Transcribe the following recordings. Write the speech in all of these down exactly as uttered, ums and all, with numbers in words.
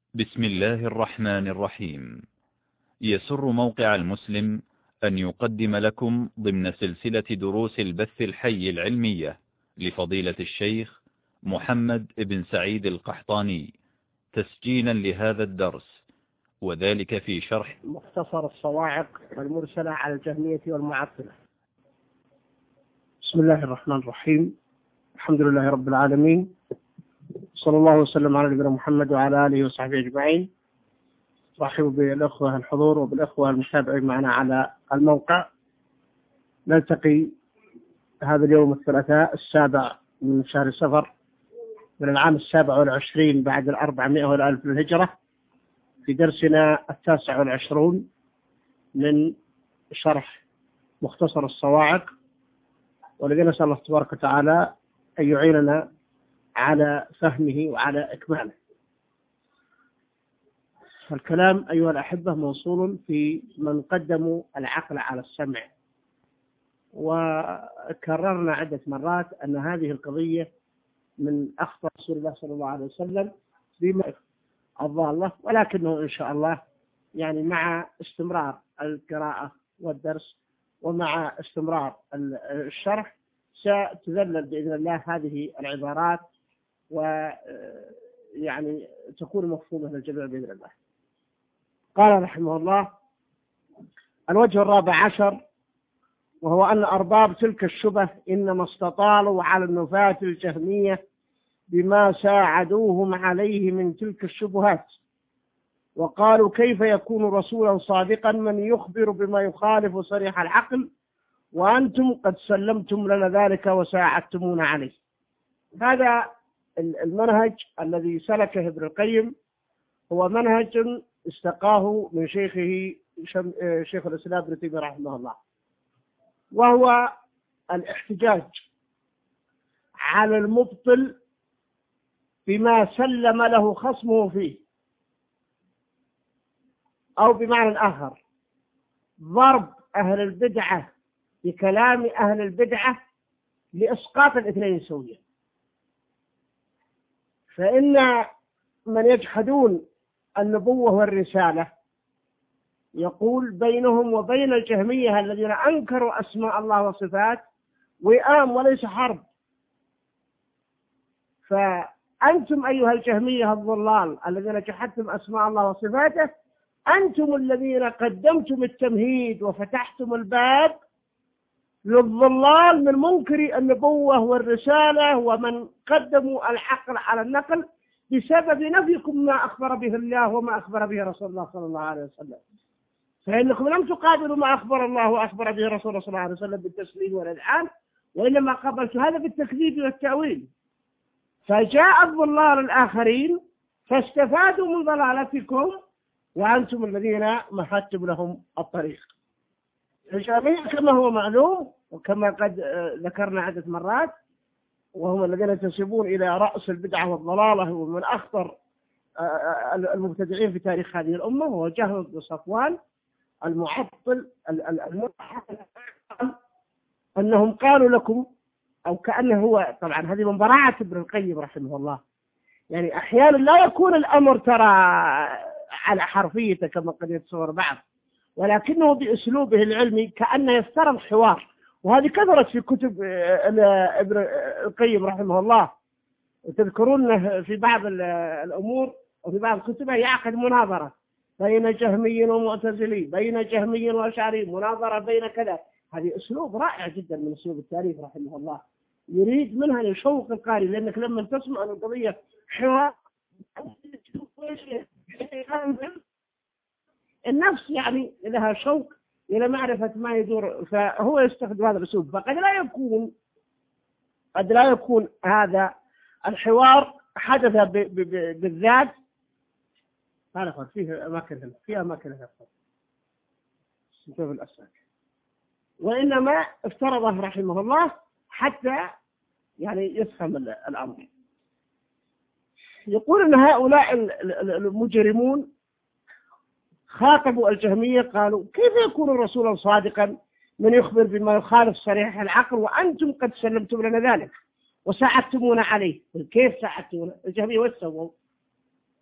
بسم الله الرحمن الرحيم. يسر موقع المسلم أن يقدم لكم ضمن سلسلة دروس البث الحي العلمية لفضيلة الشيخ محمد بن سعيد القحطاني تسجيلا لهذا الدرس، وذلك في شرح مختصر الصواعق والمرسلة على الجهمية والمعطلة. بسم الله الرحمن الرحيم. الحمد لله رب العالمين، صلى الله وسلم على نبينا محمد وعلى آله وصحبه أجمعين. رحب بالأخوة الحضور وبالأخوة المتابعين معنا على الموقع. نلتقي هذا اليوم الثلاثاء السابع من شهر صفر من العام السابع والعشرين بعد الأربعمائة والألف للهجرة، في درسنا التاسع والعشرون من شرح مختصر الصواعق، ولقد نسأل الله تبارك وتعالى أن يعيننا على فهمه وعلى إكماله. فالكلام أيها الأحبة موصول في من قدموا العقل على السمع، وكررنا عدة مرات أن هذه القضية من أخطاء رسول الله صلى الله عليه وسلم بما الضالة، ولكنه إن شاء الله يعني مع استمرار القراءة والدرس ومع استمرار الشرح ستذلل بإذن الله هذه العبارات ويعني تكون مفهومة للجميع بإذن الله. قال رحمه الله: الوجه الرابع عشر، وهو أن أرباب تلك الشبه إنما استطالوا على النفاة الجهمية بما ساعدوهم عليه من تلك الشبهات، وقالوا: كيف يكون رسولا صادقا من يخبر بما يخالف صريح العقل وأنتم قد سلمتم لنا ذلك وساعدتمون عليه. هذا المنهج الذي سلكه ابن القيم هو منهج استقاه من شيخه شيخ الإسلام ابن تيمية رحمه الله، وهو الاحتجاج على المبطل بما سلم له خصمه فيه، أو بمعنى آخر ضرب أهل البدعة بكلام أهل البدعة لإسقاط الاثنين سويا. فإن من يجحدون النبوة والرسالة يقول بينهم وبين الجهمية الذين أنكروا أسماء الله وصفات وئام وليس حرب. فأنتم أيها الجهمية الضلال الذين جحدتم أسماء الله وصفاته، أنتم الذين قدمتم التمهيد وفتحتم الباب للضلال من منكر النبوة والرسالة ومن قدموا العقل على النقل بسبب نفيكم ما أخبر به الله وما أخبر به رسول الله صلى الله عليه وسلم. فإنكم لم تقابلوا ما أخبر الله وأخبر به رسول الله صلى الله عليه وسلم بالتسليم والإذعان، وإنما قابلت هذا بالتكذيب والتأويل. فجاء الضلال الآخرين فاستفادوا من ضلالتكم وأنتم الذين مهدتم لهم الطريق. الجهمية كما هو معلوم وكما قد ذكرنا عدة مرات، وهم الذين ينتسبون إلى رأس البدعة والضلالة ومن أخطر المبتدعين في تاريخ هذه الأمة، وهو جهم بن صفوان المعطل الملحد، أنهم قالوا لكم، أو كأنه هو طبعا هذه من براعة ابن القيم رحمه الله، يعني أحيانا لا يكون الأمر ترى على حرفيته كما قد يتصور بعض، ولكنه بأسلوبه العلمي كأنه يفترض حوار. وهذه كثرت في كتب ابن القيم رحمه الله، وتذكرون في بعض الأمور وفي بعض كتبه يعقد مناظرة بين جهمي ومعتزلي، بين جهمي وأشعري، مناظرة بين كذا. هذه أسلوب رائع جدا من أسلوب التاريخ رحمه الله، يريد منها يشوق القارئ، لأنك لما تسمع عن القضية حوار النفس يعني لها شوق إلى معرفة ما يدور، فهو يستخدم هذا الأسلوب. فقد لا يكون قد لا يكون هذا الحوار حدث بالذات، هذا فيه أماكن هنا في أماكن هنا وإنما افترضه رحمه الله حتى يعني يفهم الأمر. يقول أن هؤلاء المجرمون خاطبوا الجهمية قالوا: كيف يكون رسولا صادقا من يخبر بما يخالف صريح العقل وأنتم قد سلمتم لنا ذلك وساعدتمونا عليه؟ كيف ساعدتمونا؟ الجهمية وش سووا؟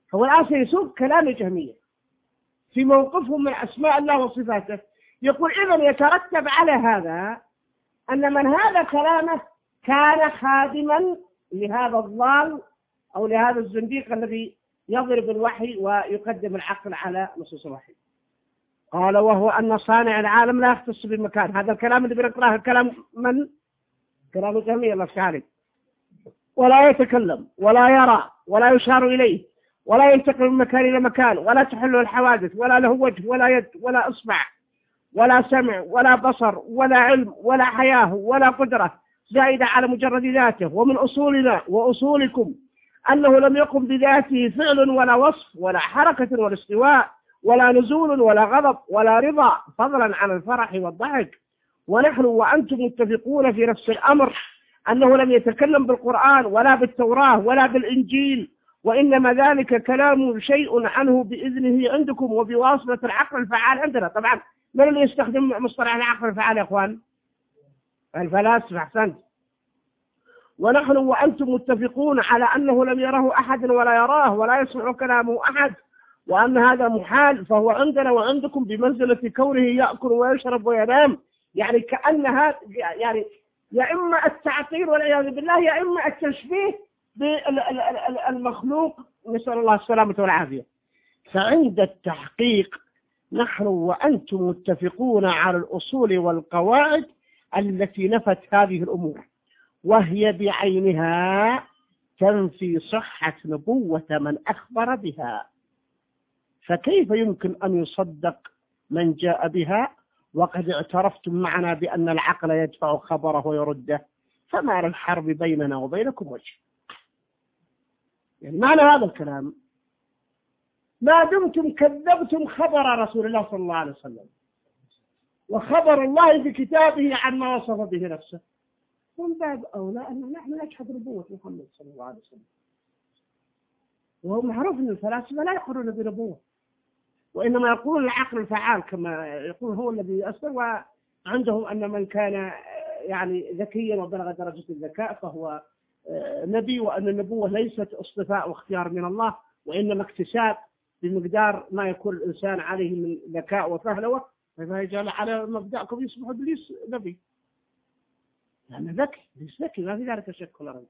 هو الآن سيسوق كلام الجهمية في موقفهم من أسماء الله وصفاته. يقول إذن يترتب على هذا أن من هذا كلامه كان خادما لهذا الضال أو لهذا الزنديق الذي يضرب الوحي ويقدم العقل على نصوص الوحي. قال وهو أن صانع العالم لا يختص بالمكان. هذا الكلام اللي بنقراه كلام من؟ كلام الجهمية الله تعالى. ولا يتكلم ولا يرى ولا يشار إليه ولا ينتقل من مكان إلى مكان ولا تحله الحوادث ولا له وجه ولا يد ولا إصبع ولا سمع ولا بصر ولا علم ولا حياة ولا قدرة زائدة على مجرد ذاته. ومن أصولنا وأصولكم أنه لم يقم بذاته فعل ولا وصف ولا حركة ولا استواء ولا نزول ولا غضب ولا رضا فضلا عن الفرح والضحك. ونحن وأنتم متفقون في نفس الأمر أنه لم يتكلم بالقرآن ولا بالتوراة ولا بالإنجيل، وإنما ذلك كلام شيء عنه بإذنه عندكم وبواسطة العقل الفعال عندنا. طبعا من اللي يستخدم مصطلح العقل الفعال يا أخوان؟ الفلاسفة. أحسنت. ونحن وأنتم متفقون على أنه لم يره أحد ولا يراه ولا يسمع كلامه أحد، وأن هذا محال، فهو عندنا وعندكم بمنزلة كونه يأكل ويشرب وينام. يعني كأنها يعني يا إما التعطيل والعياذ بالله يا إما التشبيه بالمخلوق، نسأل الله السلامة والعافية. فعند التحقيق نحن وأنتم متفقون على الأصول والقواعد التي نفت هذه الأمور، وهي بعينها تنفي صحة نبوة من أخبر بها. فكيف يمكن أن يصدق من جاء بها وقد اعترفتم معنا بأن العقل يدفع خبره ويرده؟ فما للحرب بيننا وبينكم وجه. يعني معنى هذا الكلام ما دمتم كذبتم خبر رسول الله صلى الله عليه وسلم وخبر الله في كتابه عن ما وصف به نفسه، من باب أولى أن نحن نجحد نبوة محمد صلى الله عليه وسلم. وهو معروف أن الفلاسفة لا يقولون بنبوة، وإنما يقولون العقل الفعال كما يقول هو الذي أسر، وعندهم أن من كان يعني ذكيا وبلغ درجة الذكاء فهو نبي، وأن النبوة ليست اصطفاء واختيار من الله، وإنما اكتساب بمقدار ما يكون الإنسان عليه من ذكاء وفهلوة، فإذا جعل على مبدأكم يصبح إبليس نبي، لأنه ذكي، ليس ذكي ما في ذلك شك ولا ريب.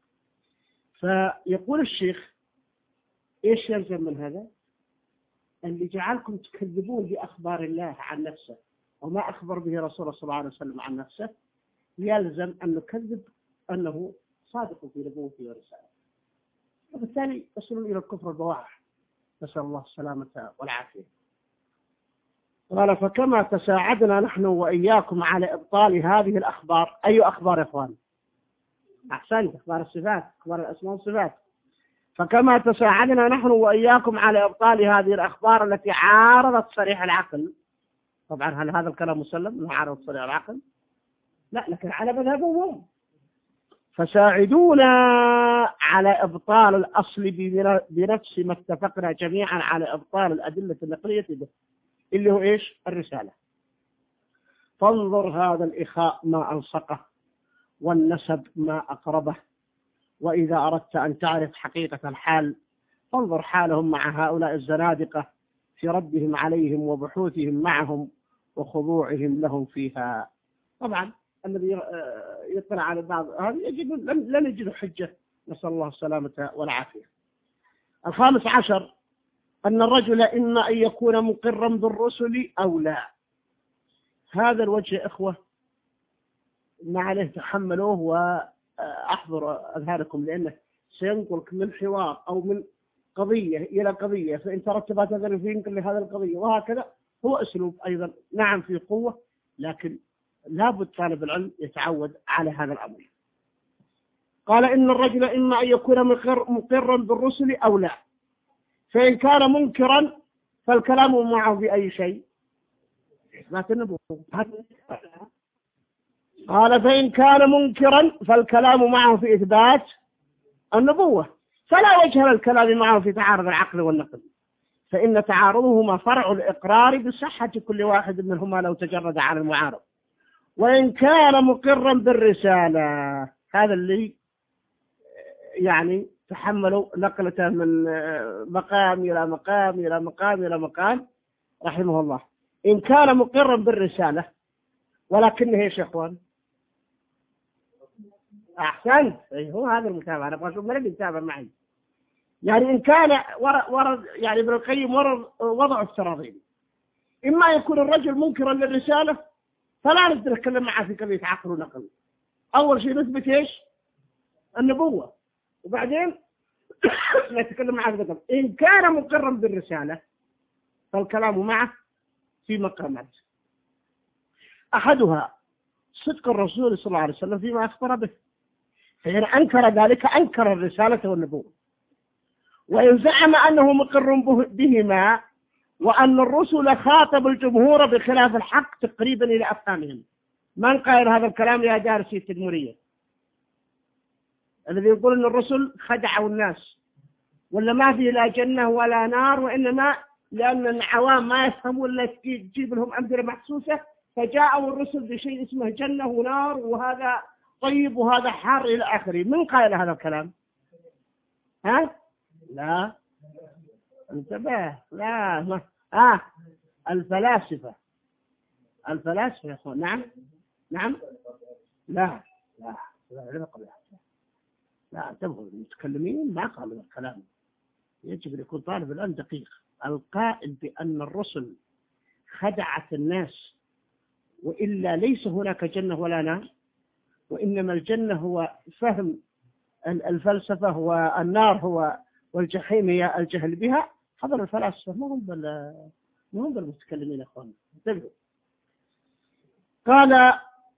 فيقول الشيخ إيش يلزم من هذا؟ اللي جعلكم تكذبون بأخبار الله عن نفسه وما أخبر به رسول صلى الله عليه وسلم عن نفسه، يلزم أن نكذب أنه صادق في نبوته ورسالته، وبالتالي يصلون إلى الكفر البواح، نسأل الله السلامة والعافية. قال فكما تساعدنا نحن وإياكم على إبطال هذه الأخبار. أي أخبار يا إخوان؟ أحسنت، أخبار الصفات، أخبار الأسماء والصفات. فكما تساعدنا نحن وإياكم على إبطال هذه الأخبار التي عارضت صريح العقل. طبعا هل هذا الكلام مسلم أنه عارض صريح العقل؟ لا، لكن على مذهبهم. فساعدونا على إبطال الأصل بنفس ما اتفقنا جميعا على إبطال الأدلة النقلية به، اللي هو إيش؟ الرسالة. فانظر هذا الإخاء ما ألصقه والنسب ما أقربه، وإذا أردت أن تعرف حقيقة الحال فانظر حالهم مع هؤلاء الزنادقة في ردهم عليهم وبحوثهم معهم وخضوعهم لهم فيها. طبعا الذي يطلع على بعض هذه يجد لن يجد حجة، نسأل الله السلامة والعافية. الخامس عشر أن الرجل إما أن يكون مقرا بالرسل أو لا. هذا الوجه يا إخوة ما عليه تحملوه وأحضر أذهانكم، لأنه سينقلك من حوار أو من قضية إلى قضية، فإن ترتبت هذا ينقل لهذا القضية، وهكذا. هو أسلوب أيضا نعم في قوة، لكن لابد طالب العلم يتعود على هذا الأمر. قال إن الرجل إما أن يكون مقرا بالرسل أو لا، فإن كان منكرا فالكلام معه بأي شيء؟ إثبات النبوة. قال فإن كان منكرا فالكلام معه في إثبات النبوة، فلا وجه للكلام معه في تعارض العقل والنقل، فإن تعارضهما فرع الإقرار بصحة كل واحد منهما لو تجرد عن المعارض. وإن كان مقرا بالرسالة، هذا اللي يعني تحملوا نقلته من مقام إلى مقام إلى مقام إلى مقام رحمه الله. إن كان مقرا بالرسالة ولكنه إيش يا إخوان؟ أحسنت، هو هذا المتابعة، أنا أبغى أشوف من اللي يتابع معي. يعني إن كان ورد يعني ابن القيم ورد وضع افتراضين، إما يكون الرجل منكرا للرسالة فلا نقدر نتكلم معه في قضية عقل ونقل. أول شيء نثبت إيش؟ النبوة، وبعدين نتكلم معه في النقل. إن كان مقرا بالرسالة فالكلام معه في مقامات، أحدها صدق الرسول صلى الله عليه وسلم فيما أخبر به، فإن أنكر ذلك أنكر الرسالة والنبوة. وإن زعم أنه مقر بهما وأن الرسل خاطب الجمهور بخلاف الحق تقريبا إلى أفهامهم. من قال هذا الكلام يا دارسي التدمرية؟ الذي يقول أن الرسل خدعوا الناس ولا ما في لا جنة ولا نار، وإنما لأن العوام ما يفهمون إلا تجيب لهم أمثلة محسوسة فجاءوا الرسل بشيء اسمه جنة ونار وهذا طيب وهذا حار إلى آخره. من قال هذا الكلام؟ ها؟ لا انتبه، لا ما. آه الفلاسفة الفلاسفة يا أخوان. نعم نعم لا لا لا لا انتبهوا، المتكلمين ما قالوا الكلام. يجب أن يكون طالب الآن دقيق. القائل بأن الرسل خدعت الناس وإلا ليس هناك جنة ولا نار، وإنما الجنة هو فهم الفلسفة والنار هو والجحيم هي الجهل بها، هذا الفلاسفة ما هم بال ما هم بالمتكلمين يا أخوان. انتبهوا. قال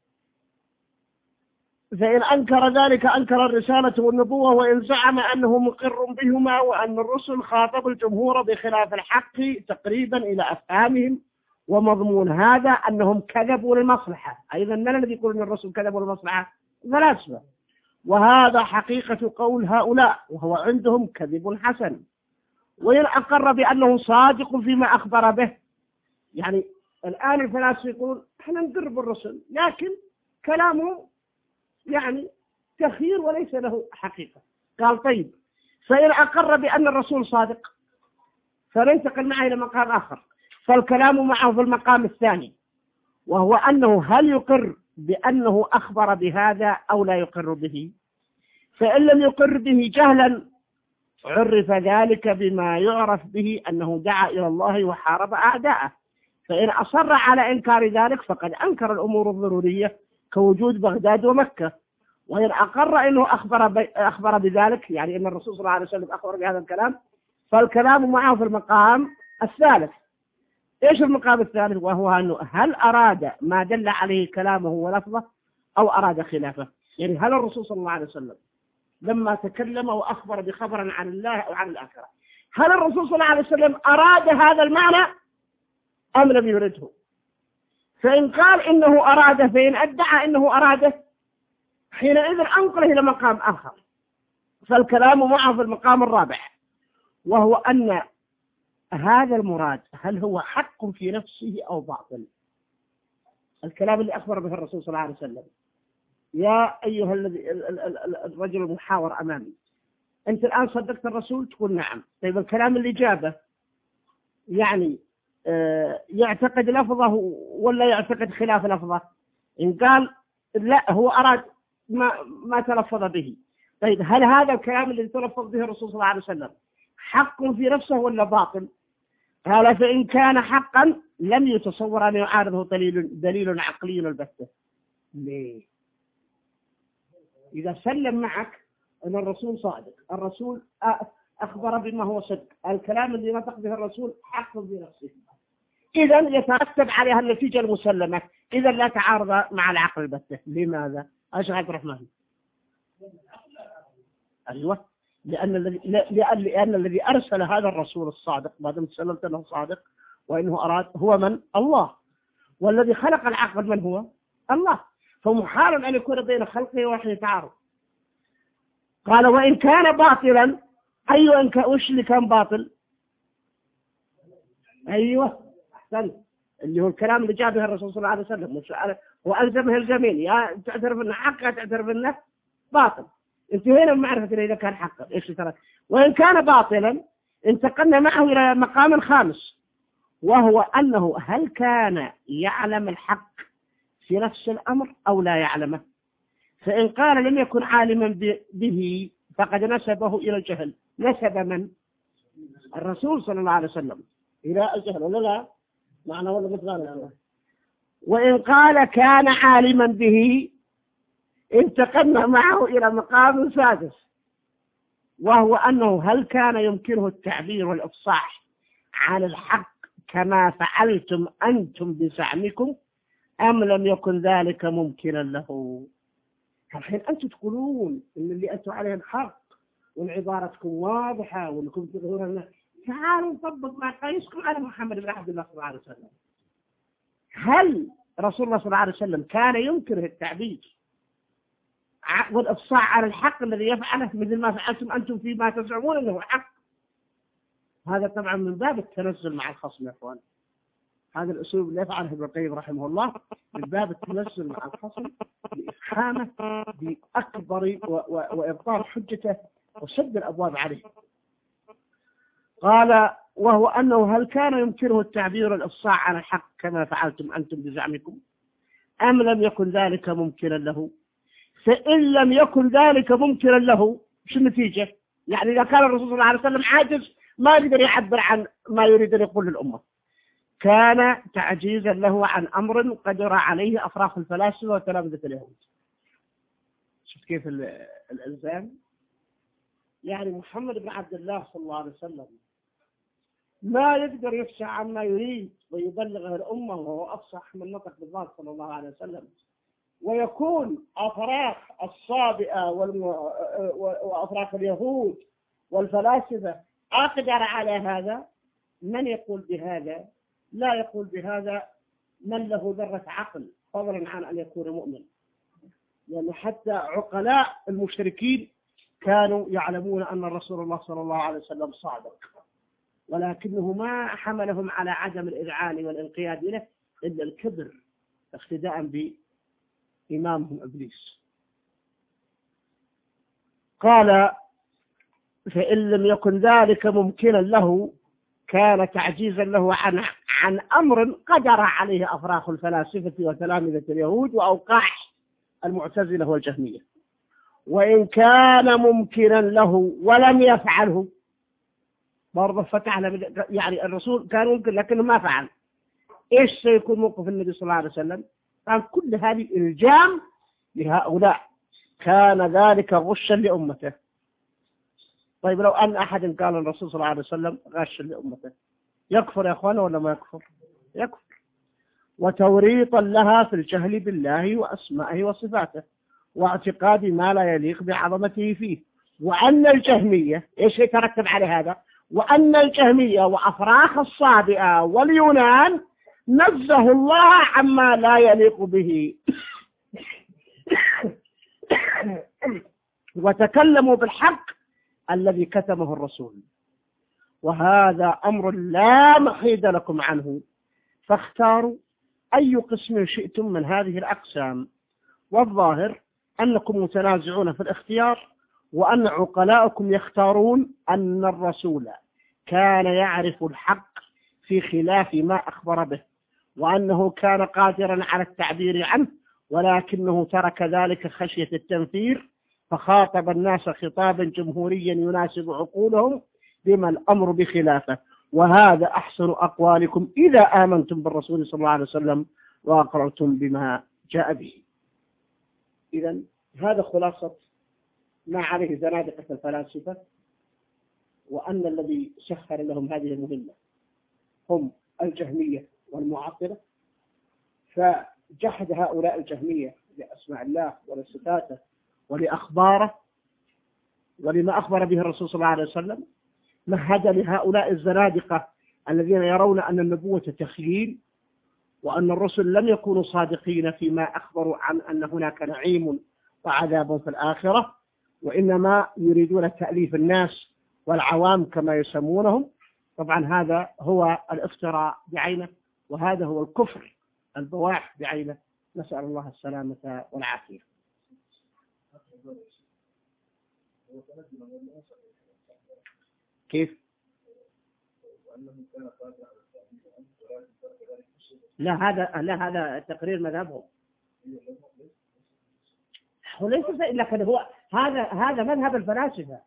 فإن أنكر ذلك أنكر الرسالة والنبوة، وإن زعم أنه مقر بهما وأن الرسل خاطب الجمهور بخلاف الحق تقريبا إلى أفهامهم. ومضمون هذا أنهم كذبوا للمصلحة. أيضا من الذي يقول أن الرسل كذبوا للمصلحة؟ الفلاسفة. وهذا حقيقة قول هؤلاء، وهو عندهم كذب حسن. وإن أقر بأنه صادق فيما أخبر به، يعني الآن الفلاسفة يقول احنا نقر بالرسل لكن كلامه يعني تخيير وليس له حقيقة. قال طيب فإن أقر بأن الرسول صادق فننتقل معه إلى مقام آخر، فالكلام معه في المقام الثاني، وهو أنه هل يقر بأنه أخبر بهذا أو لا يقر به. فإن لم يقر به جهلا عرف ذلك بما يعرف به أنه دعا إلى الله وحارب أعداءه. فإن أصر على إنكار ذلك فقد أنكر الأمور الضرورية كوجود بغداد ومكة. وإن أقر أنه أخبر, أخبر بذلك، يعني أن الرسول صلى الله عليه وسلم أخبر بهذا الكلام، فالكلام معه في المقام الثالث. إيش المقام الثالث؟ وهو أنه هل أراد ما دل عليه كلامه ولفظه أو أراد خلافه. يعني هل الرسول صلى الله عليه وسلم لما تكلم وأخبر بخبر عن الله أو عن الآخرة، هل الرسول صلى الله عليه وسلم أراد هذا المعنى أم لم يرده؟ فإن قال إنه أراده، فإن ادعى إنه أراده، حينئذ أنقله إلى مقام آخر، فالكلام معه في المقام الرابع، وهو أن هذا المراد هل هو حق في نفسه أو باطل. الكلام اللي أخبر به الرسول صلى الله عليه وسلم، يا أيها الذي الرجل المحاور أمامي، أنت الآن صدقت الرسول؟ تقول نعم. طيب الكلام اللي جابه يعني يعتقد لفظه ولا يعتقد خلاف لفظه؟ إن قال لا هو أراد ما, ما تلفظ به، طيب هل هذا الكلام الذي تلفظ به الرسول صلى الله عليه وسلم حق في نفسه ولا باطل؟ قال فإن كان حقا لم يتصور أن يعارضه دليل, دليل عقلي البتة. ليه؟ إذا سلم معك أن الرسول صادق، الرسول أخبر بما هو صدق، الكلام الذي نطق به الرسول حق بنفسه، إذا يترتب عليها النتيجة المسلمة، إذا لا تعارض مع العقل البتة. لماذا؟ أشهد عبد الرحمن. أيوة، لأن الذي لأن, لأن الذي أرسل هذا الرسول الصادق ما دام سلمت أنه صادق وإنه أراد هو من؟ الله. والذي خلق العقل من هو؟ الله. فمحال أن يكون بين خلقه وحي تعارض. قال وإن كان باطلا، أيوة إن كان وش اللي كان باطل؟ أيوة أحسن، اللي هو الكلام اللي جاء به الرسول صلى الله عليه وسلم وألزمه الجميل، يا تعترف أنه حق يا تعترف أنه باطل. انتهينا من معرفة إذا كان حقا إيش ترى. وإن كان باطلا انتقلنا معه إلى مقام خامس، وهو أنه هل كان يعلم الحق في نفس الأمر أو لا يعلمه. فإن قال لم يكن عالما به فقد نسبه إلى الجهل. نسب من؟ الرسول صلى الله عليه وسلم إلى الجهل ولا لا؟ معنى ولا مثلا. وإن قال كان عالما به انتقلنا معه إلى مقام سادس، وهو أنه هل كان يمكنه التعبير والإفصاح عن الحق كما فعلتم أنتم بزعمكم أم لم يكن ذلك ممكنا له. الحين أنتم تقولون إن اللي أنتم عليه الحق والعبارتكم واضحة وأنكم تظهرون. تعالوا نطبق مع قيسكم على محمد بن عبد الله صلى الله عليه وسلم. هل رسول الله صلى الله عليه وسلم كان يمكنه التعبير والإفصاح عن الحق الذي يفعله مثل ما فعلتم أنتم فيما تزعمون أنه حق؟ هذا طبعا من باب التنزل مع الخصم يا أخوان. هذا الأسلوب اللي يفعله ابن القيم رحمه الله من باب التنزل مع الخصم لإفهامه بأكبر وإبطال حجته وسد الأبواب عليه. قال وهو أنه هل كان يمكنه التعبير والإفصاح عن الحق كما فعلتم أنتم بزعمكم أم لم يكن ذلك ممكنا له. فإن لم يكن ذلك ممكنا له شو النتيجة؟ يعني إذا كان الرسول صلى الله عليه وسلم عاجز ما يقدر يعبر عن ما يريد أن يقول للأمة، كان تعجيزا له عن أمر قدر عليه أفراخ الفلاسفة وتلامذة اليهود. شفت كيف الإلزام؟ يعني محمد بن عبد الله صلى الله عليه وسلم ما يقدر يفشى عما يريد ويبلغه الأمة وهو أفصح من نطق بالله صلى الله عليه وسلم، ويكون أفراخ الصابئة وأفراخ اليهود والفلاسفة أقدر على هذا. من يقول بهذا؟ لا يقول بهذا من له ذرة عقل فضلا عن أن يكون مؤمن. لأن يعني حتى عقلاء المشركين كانوا يعلمون أن الرسول الله صلى الله عليه وسلم صادق، ولكنه ما حملهم على عدم الإذعان والانقياد له إلا الكبر اقتداء بإمامهم إبليس. قال فإن لم يكن ذلك ممكنا له كان تعجيزا له عن عن أمر قدر عليه أفراخ الفلاسفة وتلامذة اليهود وأوقاح المعتزلة والجهمية. وإن كان ممكنا له ولم يفعله برضه فتحنا، يعني الرسول كان ممكن لكنه ما فعل، إيش سيكون موقف النبي صلى الله عليه وسلم؟ كان كل هذه إلجام لهؤلاء، كان ذلك غشا لأمته. طيب لو أن أحد قال الرسول صلى الله عليه وسلم غش لأمته يكفر يا أخوانا ولا ما يكفر؟ يكفر. وتوريطا لها في الجهل بالله وأسمائه وصفاته واعتقاد ما لا يليق بعظمته فيه. وأن الجهمية إيش يترتب على هذا؟ وأن الجهمية وأفراخ الصابئة واليونان نزه الله عما لا يليق به وتكلموا بالحق الذي كتمه الرسول، وهذا أمر لا محيد لكم عنه، فاختاروا أي قسم شئتم من هذه الأقسام. والظاهر أنكم متنازعون في الاختيار، وأن عقلاءكم يختارون أن الرسول كان يعرف الحق في خلاف ما أخبر به، وأنه كان قادرا على التعبير عنه، ولكنه ترك ذلك خشية التنفير، فخاطب الناس خطابا جمهوريا يناسب عقولهم بما الأمر بخلافه. وهذا أحسن أقوالكم إذا آمنتم بالرسول صلى الله عليه وسلم وأقررتم بما جاء به. إذن هذا خلاصة ما عليه زنادقة الفلاسفة، وأن الذي سخر لهم هذه المهمة هم الجهمية والمعطلة. فجحد هؤلاء الجهمية لأسماء الله ولصفاته ولأخباره ولما أخبر به الرسول صلى الله عليه وسلم، مهد لهؤلاء الزنادقة الذين يرون أن النبوة تخييل، وأن الرسل لم يكونوا صادقين فيما أخبروا عن أن هناك نعيم وعذاب في الآخرة، وإنما يريدون تأليف الناس والعوام كما يسمونهم. طبعا هذا هو الافتراء بعينه، وهذا هو الكفر البواح بعينه، نسأل الله السلامة والعافية. كيف؟ لا هذا لا هذا تقرير مذهبهم، وليس لكن هو هذا هذا مذهب الفلاسفة.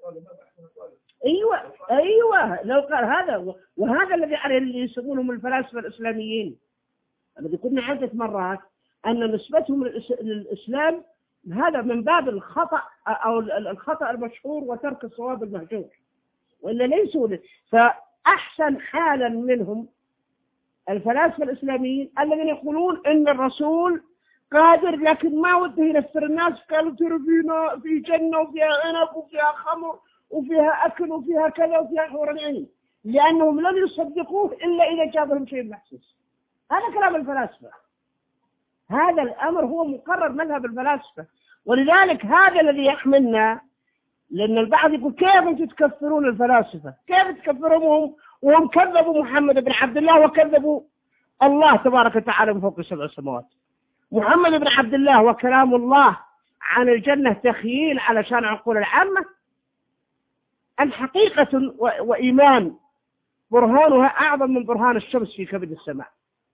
ايوه ايوه لو قال هذا، وهذا الذي عليه اللي يسمونهم الفلاسفة الإسلاميين الذي قلنا عدة مرات أن نسبتهم للإسلام هذا من باب الخطأ أو الخطأ المشهور وترك الصواب المهجور، وإلا ليسوا. فأحسن حالا منهم الفلاسفة الإسلاميين الذين يقولون إن الرسول قادر لكن ما وده ينفر الناس، قالوا ترى فينا في جنة وفيها عنب وفيها خمر وفيها أكل وفيها كذا وفيها حور العين، لأنهم لم يصدقوه إلا إذا جابهم شيء محسوس. هذا كلام الفلاسفة، هذا الأمر هو مقرر مذهب الفلاسفة. ولذلك هذا الذي يحملنا، لأن البعض يقول كيف تكفرون الفلاسفة، كيف تكفرونهم وهم كذبوا محمد بن عبد الله وكذبوا الله تبارك وتعالى من فوق سبع سماوات. محمد بن عبد الله وكلام الله عن الجنة تخييل علشان عقول العامة، أم حقيقة وإيمان برهانها أعظم من برهان الشمس في كبد السماء.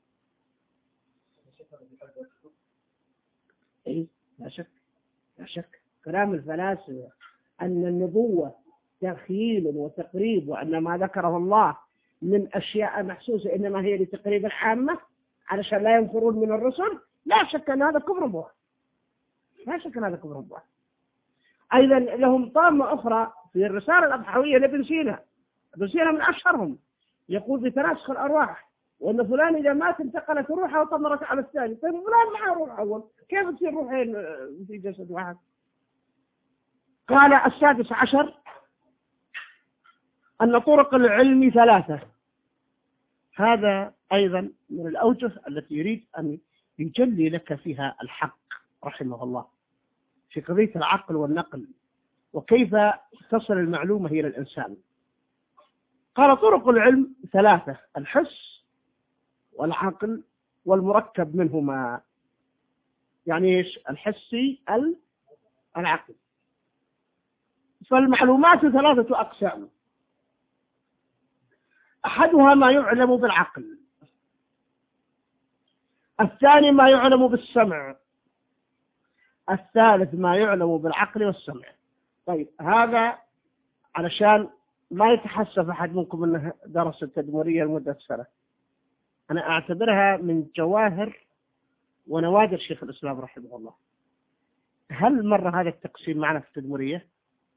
إيه لا شك لا شك كلام الفلاسفة أن النبوة تخييل وتقريب، وأن ما ذكره الله من أشياء محسوسة إنما هي لتقريب العامة علشان لا ينفرون من الرسل، لا شك أن هذا كفر بوح، لا شك أن هذا كفر بوح. أيضا لهم طامة أخرى في الرسالة الأضحوية لابن سينا، ابن سينا من أشهرهم، يقول في تناسخ الأرواح وأن فلان إذا مات انتقلت روحه وطمرت على الثاني. طيب فلان معه روح أول، كيف تصير روحين في جسد واحد؟ قال السادس عشر أن طرق العلم ثلاثة. هذا أيضا من الأوجه التي يريد أن يجلي لك فيها الحق رحمه الله في قضية العقل والنقل وكيف تصل المعلومة إلى الإنسان. قال طرق العلم ثلاثة: الحس والعقل والمركب منهما. يعني إيش الحسي؟ العقل. فالمعلومات ثلاثة أقسام: أحدها ما يعلم بالعقل، الثاني ما يعلم بالسمع، الثالث ما يعلم بالعقل والسمع. طيب هذا علشان ما يتحسف أحد منكم أنه درس التدمرية لمدة سنة، أنا أعتبرها من جواهر ونوادر شيخ الإسلام رحمه الله. هل مر هذا التقسيم معنا في التدمرية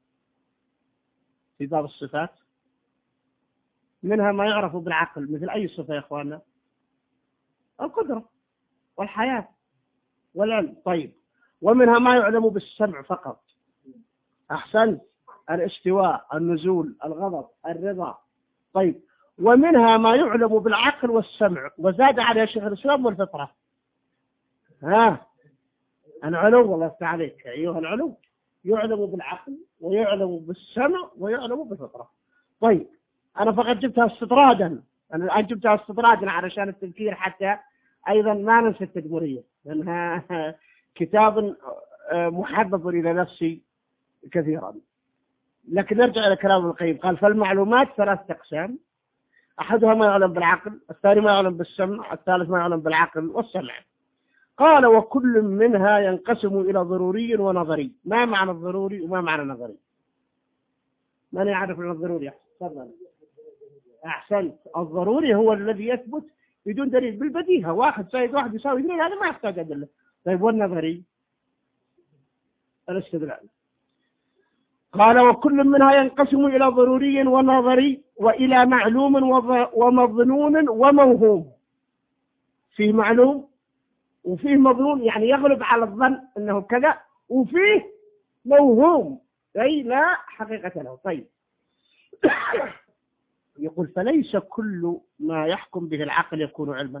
في باب الصفات؟ منها ما يعرف بالعقل مثل أي صفة يا إخواننا؟ القدرة والحياة والعلم. طيب ومنها ما يعلم بالسمع فقط. أحسنت، الاستواء، النزول، الغضب، الرضا. طيب ومنها ما يعلم بالعقل والسمع، وزاد على شيخ الإسلام والفطرة. ها العلو، والله يفتح عليك، أيها العلو يعلم بالعقل ويعلم بالسمع ويعلم بالفطرة. طيب أنا فقط جبتها استطرادا، أنا الآن جبتها استطرادا علشان التذكير حتى أيضا ما ننسى التدمرية، لأنها كتاب محبب إلى نفسي كثيرا. لكن نرجع إلى كلام ابن القيم. قال فالمعلومات ثلاثة أقسام: أحدها ما يعلم بالعقل، الثاني ما يعلم بالسمع، الثالث ما يعلم بالعقل والسمع. قال وكل منها ينقسم إلى ضروري ونظري. ما معنى الضروري وما معنى النظري؟ من يعرف عن الضروري؟ تفضل. أحسنت، الضروري هو الذي يثبت بدون دليل بالبديهة، واحد زائد واحد يساوي اثنين، هذا ما يحتاج أدلة. طيب والنظري؟ الاستدلال. قال وكل منها ينقسم إلى ضروري ونظري وإلى معلوم ومظنون وموهوم. فيه معلوم وفيه مظنون، يعني يغلب على الظن أنه كذا، وفيه موهوم أي لا حقيقة له. طيب يقول فليس كل ما يحكم به العقل يكون علما،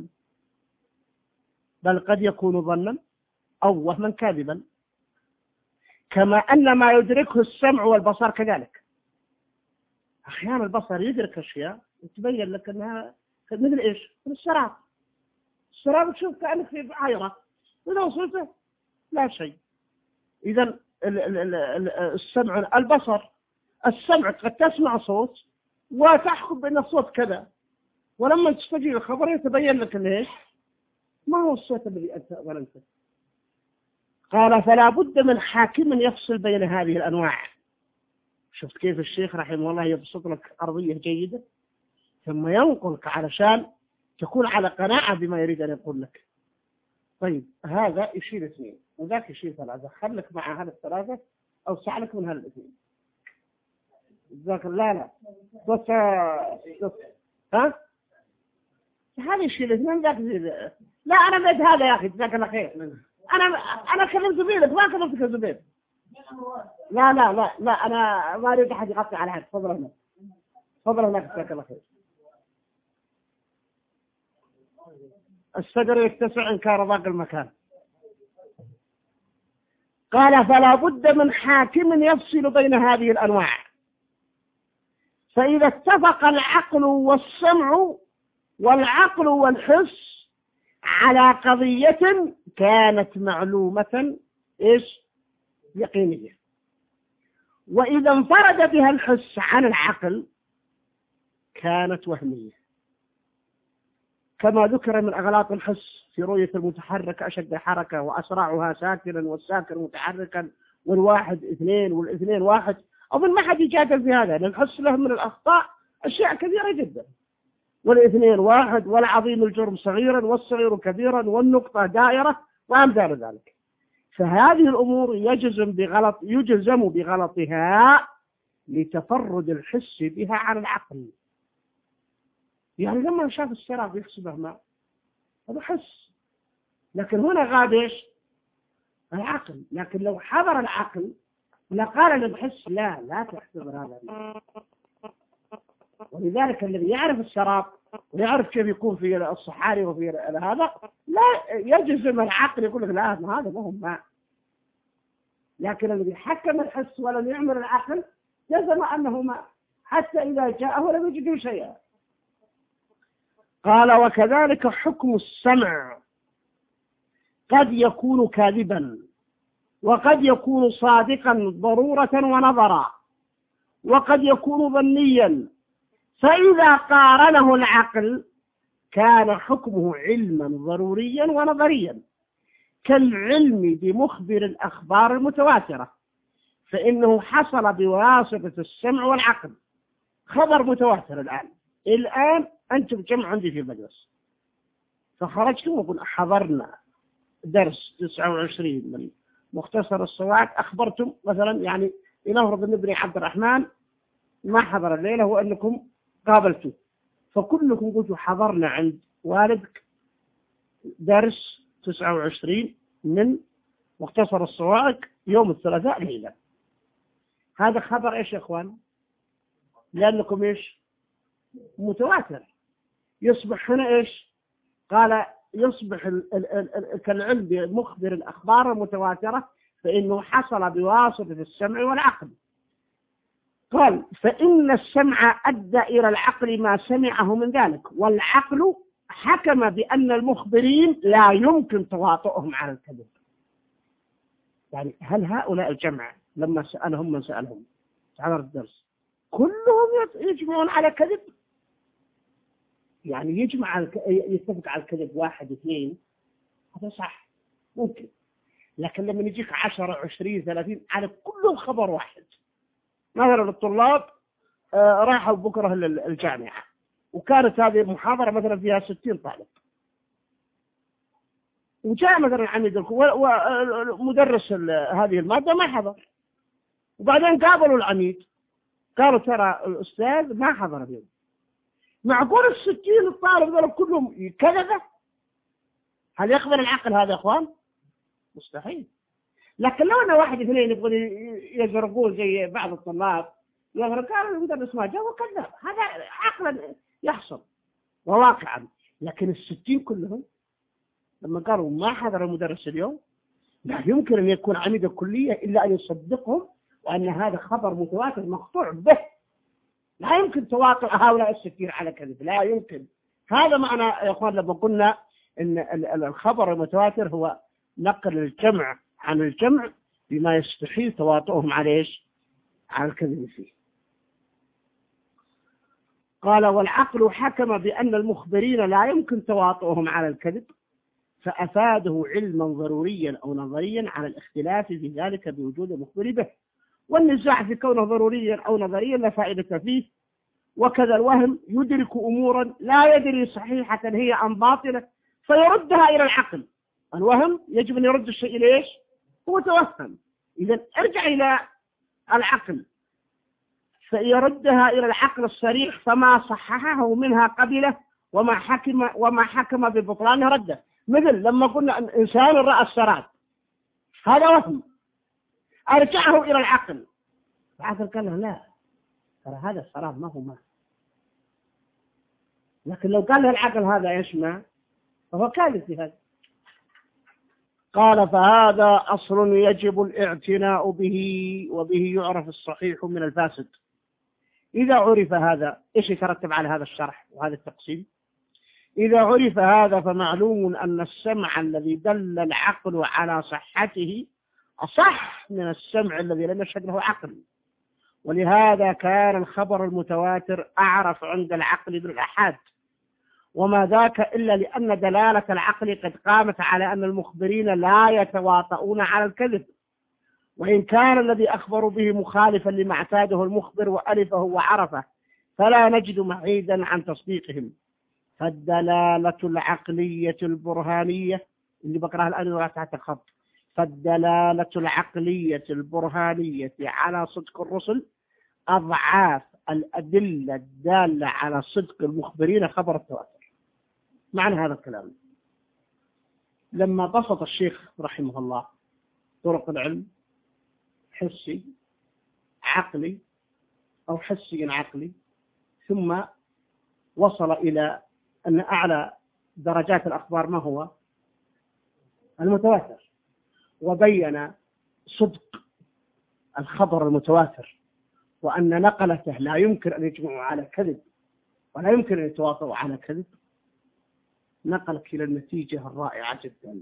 بل قد يكون ظنا أو وهما كاذبا، كما أن ما يدركه السمع والبصر كذلك. أحيانا البصر يدرك أشياء وتبين لك أنها مثل إيش؟ مثل السراب. السراب تشوف كأنك في بحيرة، إذا وصلته لا شيء. إذن السمع البصر. السمع قد تسمع صوت وتحكم بأن الصوت كذا، ولما تستجيب الخبر يتبين لك ليش ما هو الصوت الذي أنت ظننته. قال فلا بد من حاكم يفصل بين هذه الأنواع. شفت كيف الشيخ رحمه الله يبسط لك أرضية جيدة ثم ينقلك علشان تكون على قناعة بما يريد أن يقول لك. طيب هذا يشيل اثنين وذاك يشيل ثلاثة، خلك مع هذا الثلاثة أو سعلك من هذا الاثنين. ذاك لا لا بس ها هذا يشيل اثنين ذاك يشيل. لا أنا بيت هذا يا أخي جزاك الله خير. أنا أنا كلمت زميلك ما كلمتك زميل. لا لا لا لا أنا ما أريد أحد يغطي على حد. تفضل هنا تفضل هناك جزاك الله خير. الصدر يتسع إن كان ضاق المكان. قال فلا بد من حاكم يفصل بين هذه الأنواع، فإذا اتفق العقل والسمع والعقل والحس على قضية كانت معلومة إيش يقينية، وإذا انفرد بها الحس عن العقل كانت وهمية، كما ذكر من أغلاط الحس في رؤية المتحرك أشد حركة وأسرعها ساكنا والساكن متحركا والواحد اثنين والاثنين واحد. أظن ما حد يجادل في هذا، لأن الحس له من الأخطاء أشياء كثيرة جدا. والاثنين واحد والعظيم الجرم صغيرا والصغير كبيرا والنقطة دائرة وأمثال ذلك. فهذه الأمور يجزم بغلط يجزم بغلطها لتفرد الحس بها عن العقل. يعني لما شاف السراب يحسبه ماء هذا حس، لكن هنا غاب ايش العقل. لكن لو حضر العقل لقال للحس لا لا تحتضر هذا. ولذلك الذي يعرف السراب ويعرف كيف يكون في الصحاري وفي هذا لا يجزم العقل يقول لك لا هذا ما هو ماء. لكن الذي حكم الحس ولم يعمل العقل جزم أنه ماء حتى إذا جاءه لم يجده شيئا. قال وكذلك حكم السمع قد يكون كاذبا وقد يكون صادقا ضرورة ونظرا وقد يكون ظنيا، فإذا قارنه العقل كان حكمه علما ضروريا ونظريا كالعلم بمخبر الأخبار المتواترة، فإنه حصل بواسطة السمع والعقل. خبر متواتر الآن الآن أنتم جمع عندي في المدرسة فخرجتم وقلنا حضرنا درس تسعة وعشرين من مختصر الصواعق، أخبرتم مثلا يعني لنفرض أن ابني عبد الرحمن ما حضر الليلة وأنكم قابلتوا، فكلكم قلتوا حضرنا عند والدك درس تسعة وعشرين من مختصر الصواعق يوم الثلاثاء ليلة. هذا خبر إيش يا إخوان؟ لأنكم إيش متواتر. يصبح هنا إيش قال يصبح كالعلم بمخبر الأخبار المتواترة فإنه حصل بواسطة السمع والعقل. قال فإن السمع أدى إلى العقل ما سمعه من ذلك، والعقل حكم بأن المخبرين لا يمكن تواطؤهم على الكذب. يعني هل هؤلاء الجمع لما سألهم من سألهم على الدرس كلهم يجمعون على كذب؟ يعني يجمع يتفق على الكذب واحد اثنين هذا صح ممكن، لكن لما يجيك عشرة عشرين ثلاثين على كلهم خبر واحد. مثلا الطلاب آه راحوا بكرة الجامعة وكانت هذه المحاضرة مثلا فيها ستين طالب، وجاء مثلا عميد ومدرس هذه المادة ما حضر، وبعدين قابلوا العميد قالوا ترى الأستاذ ما حضر اليوم. معقول الستين الطالب ذلك كلهم كذبة؟ هل يقبل العقل هذا يا أخوان؟ مستحيل. لكن لو أن واحد اثنين يبغون يزرقون زي بعض الطلاب يقول قالوا المدرس ما جاء وكذب، هذا عقلا يحصل وواقعا. لكن الستين كلهم لما قالوا ما حضر المدرس اليوم لا يمكن أن يكون عميد الكلية إلا أن يصدقهم وأن هذا خبر متواتر مقطوع به. لا يمكن تواطؤ هؤلاء الستين على كذب، لا يمكن. هذا معنى يا أخوان لما قلنا إن الخبر المتواتر هو نقل الجمع عن الجمع بما يستحيل تواطؤهم على إيش؟ على الكذب فيه. قال والعقل حكم بأن المخبرين لا يمكن تواطؤهم على الكذب، فأفاده علما ضروريا أو نظريا على الاختلاف في ذلك بوجود المخبر به، والنزاع في كونه ضروريا أو نظريا لا فائدة فيه. وكذا الوهم يدرك أمورا لا يدري صحيحة هي أم باطلة فيردها إلى العقل. الوهم يجب أن يرد الشيء إلى إيش؟ هو توهم، إذا ارجع إلى العقل فيردها إلى العقل الصريح، فما صححه منها قبله وما حكم وما حكم ببطلانه رده. مثل لما قلنا أن إنسان رأى السراب، هذا وهم، أرجعه إلى العقل، العقل قال له لا ترى هذا السراب ما هو ماء. لكن لو قال له العقل هذا إيش ماء فهو كاذب في هذا. قال فهذا أصل يجب الاعتناء به، وبه يعرف الصحيح من الفاسد. إذا عرف هذا إيش يترتب على هذا الشرح وهذا التقسيم؟ إذا عرف هذا فمعلوم أن السمع الذي دل العقل على صحته أصح من السمع الذي لم يشهد له عقل، ولهذا كان الخبر المتواتر أعرف عند العقل بالآحاد، وما ذاك إلا لأن دلالة العقل قد قامت على أن المخبرين لا يتواطؤون على الكذب، وإن كان الذي أخبروا به مخالفا لما اعتاده المخبر وألفه وعرفه فلا نجد معيدا عن تصديقهم. فالدلالة العقلية البرهانية اللي بقرأها الآن ولا تحت الخط، فالدلالة العقلية البرهانية على صدق الرسل أضعاف الأدلة الدالة على صدق المخبرين خبر التواتر. معنى هذا الكلام لما بسط الشيخ رحمه الله طرق العلم حسي عقلي أو حسي عقلي، ثم وصل إلى أن أعلى درجات الأخبار ما هو؟ المتواتر، وبين صدق الخبر المتواتر وأن نقلته لا يمكن أن يجمعوا على كذب ولا يمكن أن يتواطؤوا على كذب. نقلك إلى النتيجة الرائعة جدا،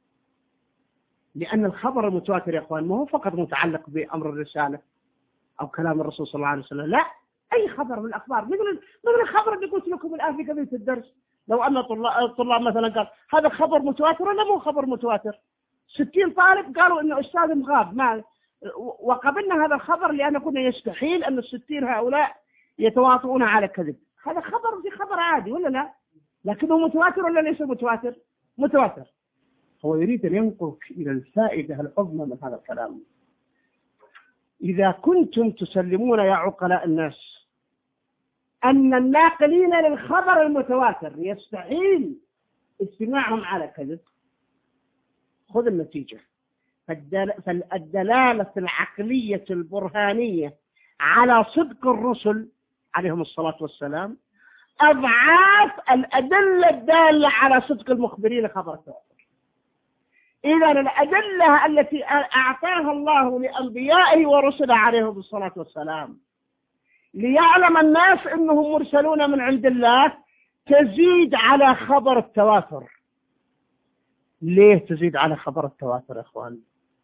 لأن الخبر المتواتر يا أخوان ما هو فقط متعلق بأمر الرسالة أو كلام الرسول صلى الله عليه وسلم، لا، أي خبر من الأخبار، مثل مثل الخبر اللي قلت لكم الآن في قبل الدرس. لو أن الطلاب مثلا قال هذا خبر متواتر ولا مو خبر متواتر، ستين طالب قالوا إنه أستاذ غاب، ما وقبلنا هذا الخبر لأن كنا يستحيل أن الستين هؤلاء يتواطؤون على كذب. هذا خبر في خبر عادي ولا لا؟ لكنه متواتر ولا ليس متواتر؟ متواتر. هو يريد أن ينقلك إلى الفائدة العظمى من هذا الكلام. إذا كنتم تسلمون يا عقلاء الناس أن الناقلين للخبر المتواتر يستحيل استماعهم على كذب، خذ النتيجة. فالدلالة العقلية البرهانية على صدق الرسل عليهم الصلاة والسلام أضعاف الأدلة الدالة على صدق المخبرين خبر التواتر. إذا الأدلة التي أعطاها الله لأنبيائه ورسله عليهم الصلاة والسلام ليعلم الناس أنهم مرسلون من عند الله تزيد على خبر التواتر. ليه تزيد على خبر التواتر يا أخوان؟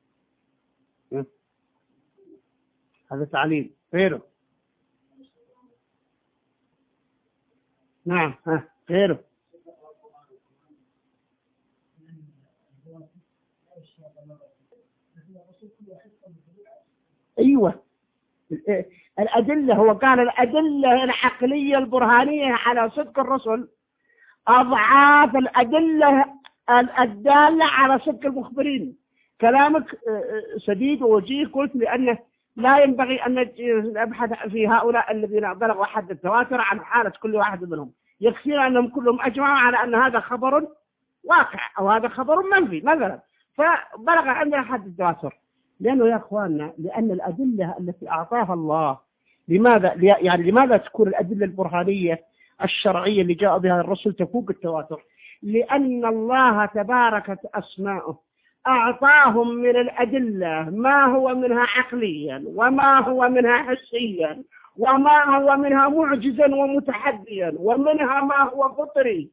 هذا تعليل غيره. نعم ها غيره. أيوة الأدلة، هو قال الأدلة العقلية البرهانية على صدق الرسل أضعاف الأدلة الدالة على صدق المخبرين. كلامك سديد ووجيه، قلت لأنه لا ينبغي أن نبحث في هؤلاء الذين بلغوا حد التواتر عن حالة كل واحد منهم، يكفينا أنهم كلهم أجمعوا على أن هذا خبر واقع أو هذا خبر منفي مثلا، فبلغ عندنا حد التواتر. لأنه يا أخواننا لأن الأدلة التي أعطاها الله لماذا يعني لماذا تكون الأدلة البرهانية الشرعية اللي جاء بها الرسل تفوق التواتر؟ لأن الله تباركت أسماؤه أعطاهم من الأدلة ما هو منها عقليا وما هو منها حسيا وما هو منها معجزا ومتحديا ومنها ما هو فطري.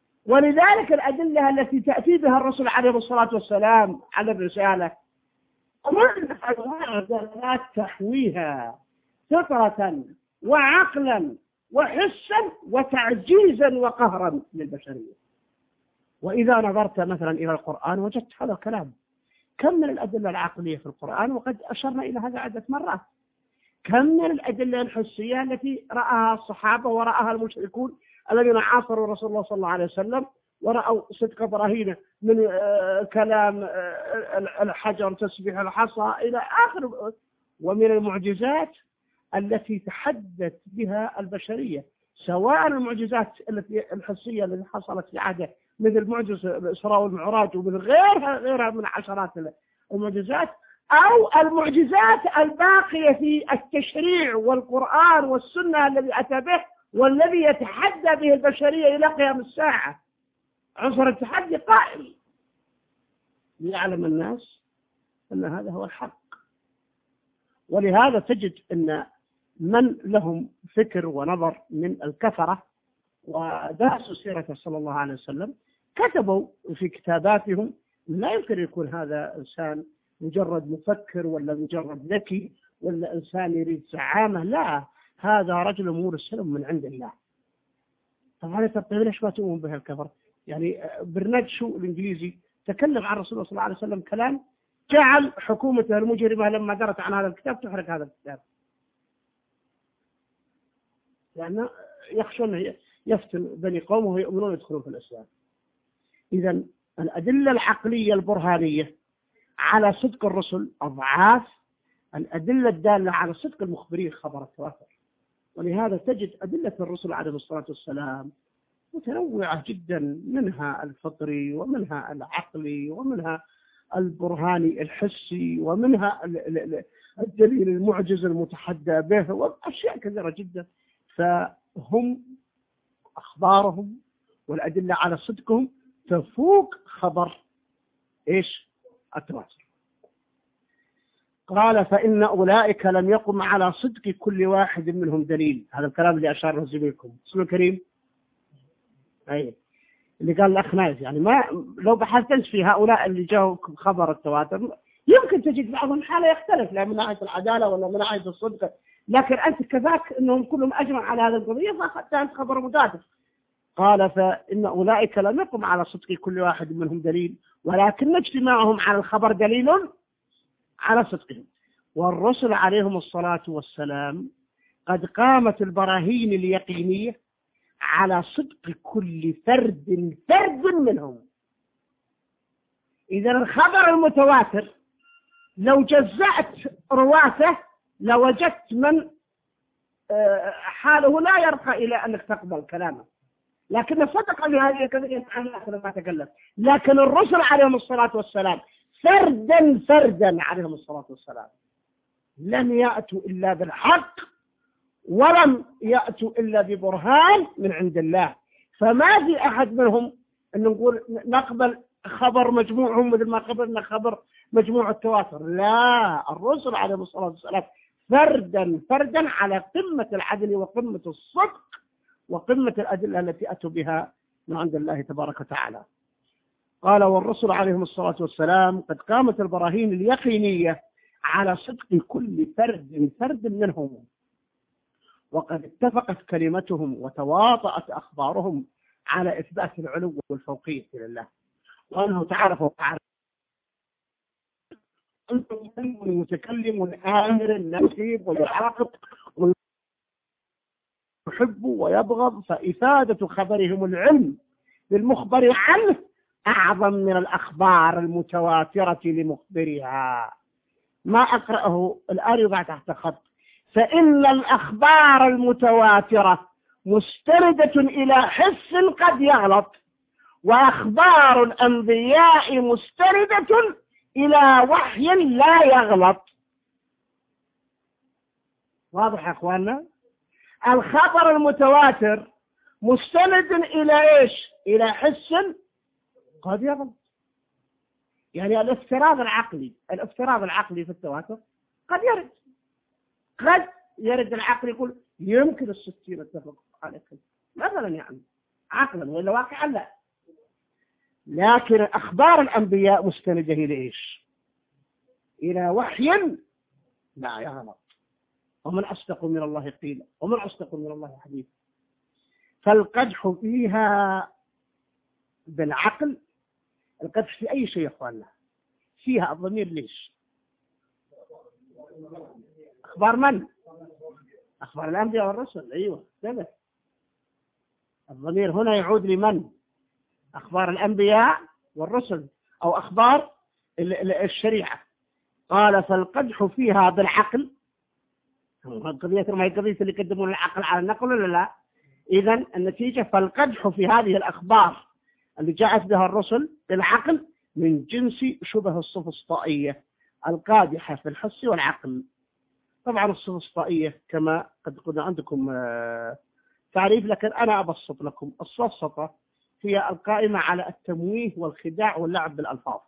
ولذلك الأدلة التي تأتي بها الرسول عليه الصلاة والسلام على الرسالة ومن هذه الدلالات تحويها فطرة وعقلا وحسا وتعجيزا وقهرا للبشرية. وإذا نظرت مثلا إلى القرآن وجدت هذا الكلام. كم من الأدلة العقلية في القرآن، وقد أشرنا إلى هذا عدة مرات. كم من الأدلة الحسية التي رآها الصحابة ورآها المشركون الذين عاصروا رسول الله صلى الله عليه وسلم ورأوا صدق براهينه من كلام الحجر تسبيح الحصى إلى آخر. ومن المعجزات التي تحدث بها البشرية، سواء المعجزات التي الحسية التي حصلت في عهده مثل معجزة الإسراء والمعراج ومن غيرها غيرها من عشرات المعجزات، أو المعجزات الباقية في التشريع والقرآن والسنة الذي أتى به والذي يتحدى به البشرية إلى قيام الساعة. عنصر التحدي قائم ليعلم الناس أن هذا هو الحق. ولهذا تجد أن من لهم فكر ونظر من الكفرة ودرسوا سيرته صلى الله عليه وسلم كتبوا في كتاباتهم لا يمكن يكون هذا إنسان مجرد مفكر ولا مجرد ذكي ولا إنسان يريد زعامة، لا، هذا رجل مرسل من عند الله. طبعا تبقى ليش ما تؤمن به الكفر؟ يعني برنارد شو الإنجليزي تكلم عن رسول الله صلى الله عليه وسلم كلام جعل حكومته المجرمة لما درت عن هذا الكتاب تحرق هذا الكتاب، لأنه يخشون يفتن بني قومه ويؤمنون يدخلون في الإسلام. إذن الأدلة العقلية البرهانية على صدق الرسل أضعاف الأدلة الدالة على صدق المخبرين خبر التواتر. ولهذا تجد أدلة الرسل عليه الصلاة والسلام متنوعة جدا، منها الفطري ومنها العقلي ومنها البرهاني الحسي ومنها الدليل المعجز المتحدى به وأشياء كثيرة جدا. فهم أخبارهم والأدلة على صدقهم تفوق خبر إيش التواتر. قال فإن أولئك لم يقم على صدق كل واحد منهم دليل. هذا الكلام اللي أشار له زميلكم اسمه كريم أي اللي قال الأخ نايف، يعني ما لو بحثت في هؤلاء اللي جاءوا خبر التواتر يمكن تجد بعضهم حالة يختلف، لا من ناحية العدالة ولا من ناحية الصدق، لكن أنت كذاك أنهم كلهم أجمع على هذا القضية فأخذت أنت خبر متعدد. قال فإن أولئك لم يقم على صدق كل واحد منهم دليل، ولكن اجتماعهم على الخبر دليل على صدقهم. والرسل عليهم الصلاة والسلام قد قامت البراهين اليقينية على صدق كل فرد فرد منهم. إذا الخبر المتواتر لو جزأت رواته لوجدت من حاله لا يرقى إلى أنك تقبل كلامه، لكن صدق بهذه الكلمة ما تكلم. لكن الرسل عليهم الصلاة والسلام فردا فردا عليهم الصلاة والسلام لم يأتوا إلا بالحق ولم يأتوا إلا ببرهان من عند الله. فما في أحد منهم أن نقول نقبل خبر مجموعهم مثل ما قبلنا خبر مجموع التواتر، لا، الرسل عليهم الصلاة والسلام فردا فردا على قمة العدل وقمة الصدق وقمة الأدلة التي أتوا بها من عند الله تبارك وتعالى. قال والرسل عليهم الصلاة والسلام قد قامت البراهين اليقينية على صدق كل فرد فرد منهم، وقد اتفقت كلمتهم وتواطأت أخبارهم على إثبات العلو والفوقية لله، وأنه تعرف وتعرف أنتم المتكلم والآمر النسيب ويعاقب ويحب ويبغض، فإفادة خبرهم العلم بالمخبر عنه أعظم من الأخبار المتواترة لمخبرها. ما أقرأه الآن يضع تحت خط. فإن الأخبار المتواترة مستندة إلى حس قد يغلط، وأخبار الأنبياء مستندة إلى وحي لا يغلط. واضح يا أخواننا؟ الخبر المتواتر مستند إلى إيش؟ إلى حس قد يغلط. يعني الافتراض العقلي الافتراض العقلي في التواتر قد يرد قد يرد العقل يقول يمكن الستين اتفق على كذا مثلا، يعني عقلا، ولا واقعا لا. لكن أخبار الأنبياء مستندة إلى إيش؟ إلى وحي لا يا غلط. ومن أصدق من الله قيلا ومن أصدق من الله حديثا. فالقدح فيها بالعقل، القدح في أي شيء يا أخواننا فيها الضمير ليش؟ أخبار من؟ أخبار الأنبياء والرسل. أيوة كذا. الضمير هنا يعود لمن؟ أخبار الأنبياء والرسل أو أخبار الشريعة. قال فالقدح فيها بالعقل. القضية ما هي قضية اللي يقدمون العقل على النقل ولا لا؟ إذن النتيجة فالقدح في هذه الأخبار اللي جاءت بها الرسل بالعقل من جنس شبه السفسطائية القادحة في الحس والعقل. طبعا السفسطائية كما قد قلنا عندكم تعريف، لكن أنا أبسط لكم. السفسطة هي القائمة على التمويه والخداع واللعب بالألفاظ.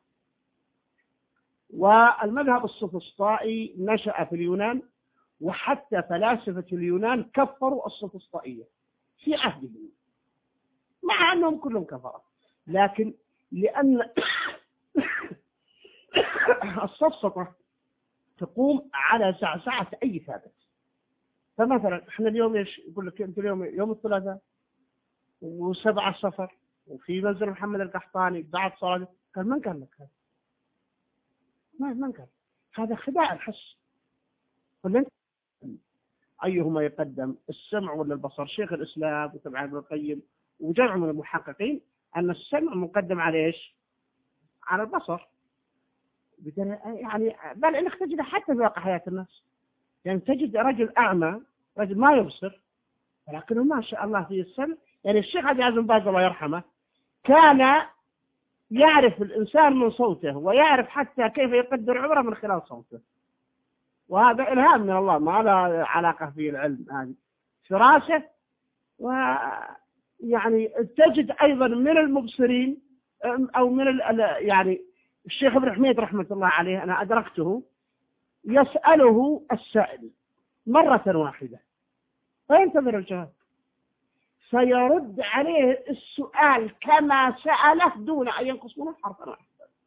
والمذهب السفسطائي نشأ في اليونان، وحتى فلاسفة اليونان كفروا السفسطائية في عهدهم مع أنهم كلهم كفروا، لكن لأن السفسطة تقوم على زعزعة أي ثابت. فمثلا احنا اليوم ايش يقول لك انت اليوم يوم الثلاثاء وسبعة صفر وفي منزل محمد القحطاني بعد صلاة، قال من قال لك هذا؟ ما من قال؟ هذا خداع الحس. ولا أيهما يقدم السمع ولا البصر؟ شيخ الإسلام وتبع ابن القيم وجمع من المحققين أن السمع مقدم على إيش؟ على البصر. يعني بل إنك تجد حتى في واقع حياة الناس، يعني تجد رجل أعمى، رجل ما يبصر، ولكنه ما شاء الله فيه السمع. يعني الشيخ عبد العزيز بن باز الله يرحمه كان يعرف الإنسان من صوته، ويعرف حتى كيف يقدر عمره من خلال صوته. وهذا إلهام من الله، ما له علاقة في العلم، هذه فراسة. ويعني تجد أيضا من المبصرين أو من يعني الشيخ ابن حميد رحمة الله عليه أنا أدركته يسأله السائل مرة واحدة فينتظر الجواب، فيرد عليه السؤال كما سأله دون أن ينقص منه حرفا واحدا.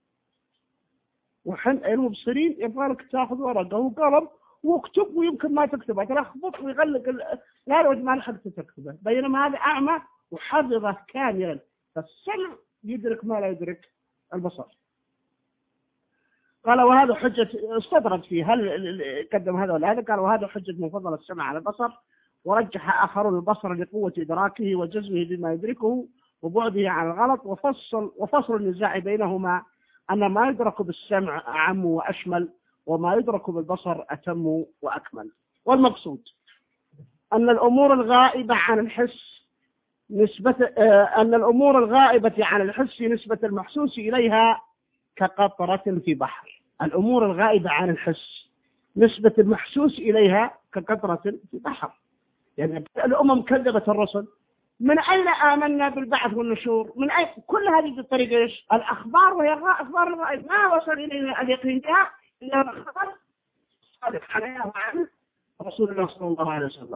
وحن المبصرين يبغالك تاخذ ورقة وقلم واكتب، ويمكن ما تكتبه تلخبط ويغلق ال... لا يوجد ما لحقت تكتبه، بينما هذا أعمى وحفظه كاملا. فالسمع يدرك ما لا يدرك البصر. قال وهذا حجة استدرت فيه هل قدم هذا ولا هذا؟ قال وهذا حجة مفضل السمع على البصر، ورجح آخرون البصر لقوة إدراكه وجزمه بما يدركه وبعده عن الغلط، وفصل وفصل النزاع بينهما أن ما يدرك بالسمع أعم وأشمل، وما يدرك بالبصر أتم وأكمل. والمقصود أن الأمور الغائبة عن الحس نسبة أن الأمور الغائبة عن الحس نسبة المحسوس إليها كقطرة في بحر. الأمور الغائبة عن الحس نسبة المحسوس إليها كقطرة في بحر. يعني الأمم كذبت الرسل، من أين آمنا بالبعث والنشور؟ من أين؟ كل هذه بالطريقة إيش؟ الأخبار، وهي أخبار الغائب ما وصل إلينا اليقين بها إلا الخبر صادق عليها وعن رسول الله صلى الله عليه وسلم.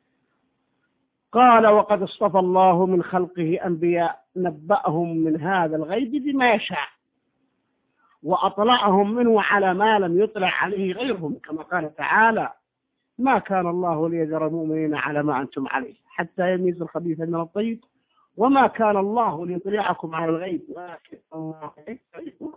قال وقد اصطفى الله من خلقه أنبياء نبأهم من هذا الغيب بما يشاء، وأطلعهم منه على ما لم يطلع عليه غيرهم، كما قال تعالى ما كان الله ليذر المؤمنين على ما أنتم عليه حتى يميز الخبيث من الطيب، وما كان الله ليطلعكم على الغيب ولكن الله يطلعكم.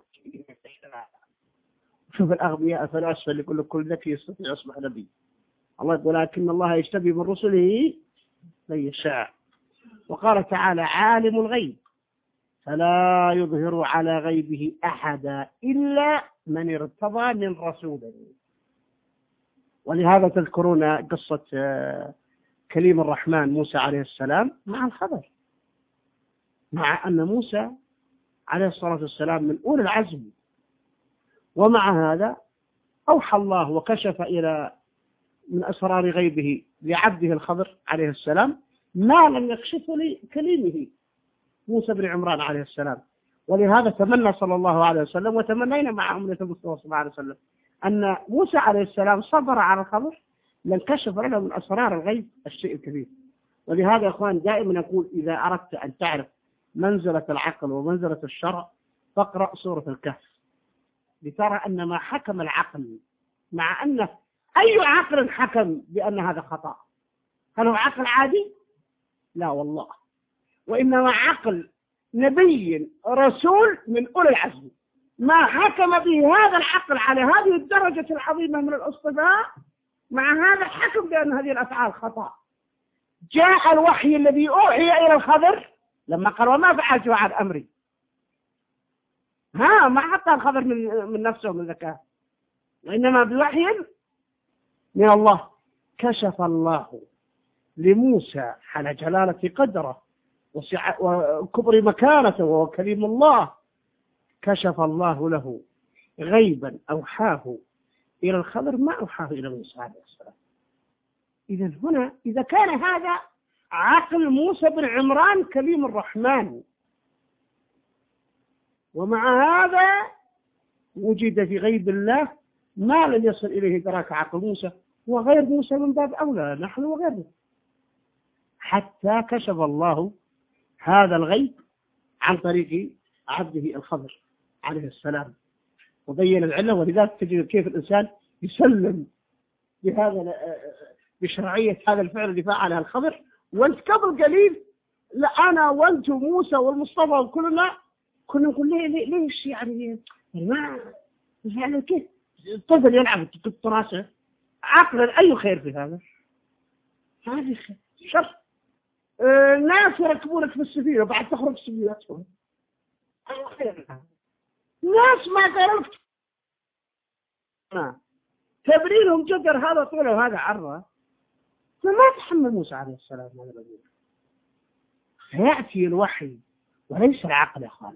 شوف الأغبياء فالأسفل لكل كل ذكي يستطيع يصبح نبي. الله يقول لكن الله يجتبي من رسله من يشاء. وقال تعالى عالم الغيب فلا يظهر على غيبه أحدا إلا من ارتضى من رسوله. ولهذا تذكرون قصة كليم الرحمن موسى عليه السلام مع الخضر، مع أن موسى عليه الصلاة والسلام من أولي العزم، ومع هذا أوحى الله وكشف إلى من أسرار غيبه لعبده الخضر عليه السلام ما لم يكشف لكليمه موسى بن عمران عليه السلام. ولهذا تمنى صلى الله عليه وسلم وتمنينا مع أمة المصطفى صلى الله عليه وسلم أن موسى عليه السلام صبر على الخضر لانكشف له من أسرار الغيب الشيء الكبير. ولهذا يا أخوان دائما نقول إذا أردت أن تعرف منزلة العقل ومنزلة الشرع فاقرأ سورة الكهف. لترى أن ما حكم العقل، مع أنه أي عقل حكم بأن هذا خطأ؟ هل هو عقل عادي؟ لا والله، وإنما عقل نبي رسول من أولي العزم. ما حكم به هذا العقل على هذه الدرجة العظيمة من الاصطفاء، مع هذا الحكم بأن هذه الأفعال خطأ. جاء الوحي الذي أوحي إلى الخضر لما قال وما فعلت عن أمري، ها ما حتى الخضر من, من نفسه ومن ذكاه، وإنما بوحي من الله. كشف الله لموسى على جلالة قدره وكبر مكانته وهو كريم الله، كشف الله له غيبا أوحاه إلى الخضر ما أوحاه إلى موسى عليه السلام. إذا هنا إذا كان هذا عقل موسى بن عمران كليم الرحمن، ومع هذا وجد في غيب الله ما لم يصل إليه إدراك عقل موسى، وغير موسى من باب أولى نحن وغيرنا، حتى كشف الله هذا الغيب عن طريق عبده الخضر عليه السلام وبين العلة. ولذلك تجد كيف الإنسان يسلم بهذا بشرعية هذا الفعل اللي فعله الخضر، وانت قبل قليل لا أنا وانت وموسى والمصطفى وكلنا كنا نقول ليه ليه ليش يعني ما يعني كيف الطفل يلعب راسه عقلا أي خير في هذا؟ هذه خير شر. آه ناس يركبونك في السفينة وبعد تخرج سفينتهم، أي خير هذا؟ ناس ما قالوا تبريرهم جدر هذا طوله وهذا عرضه، فما تحمل موسى عليه السلام هذا الرجل. فيأتي الوحي وليس العقل يا أخوان.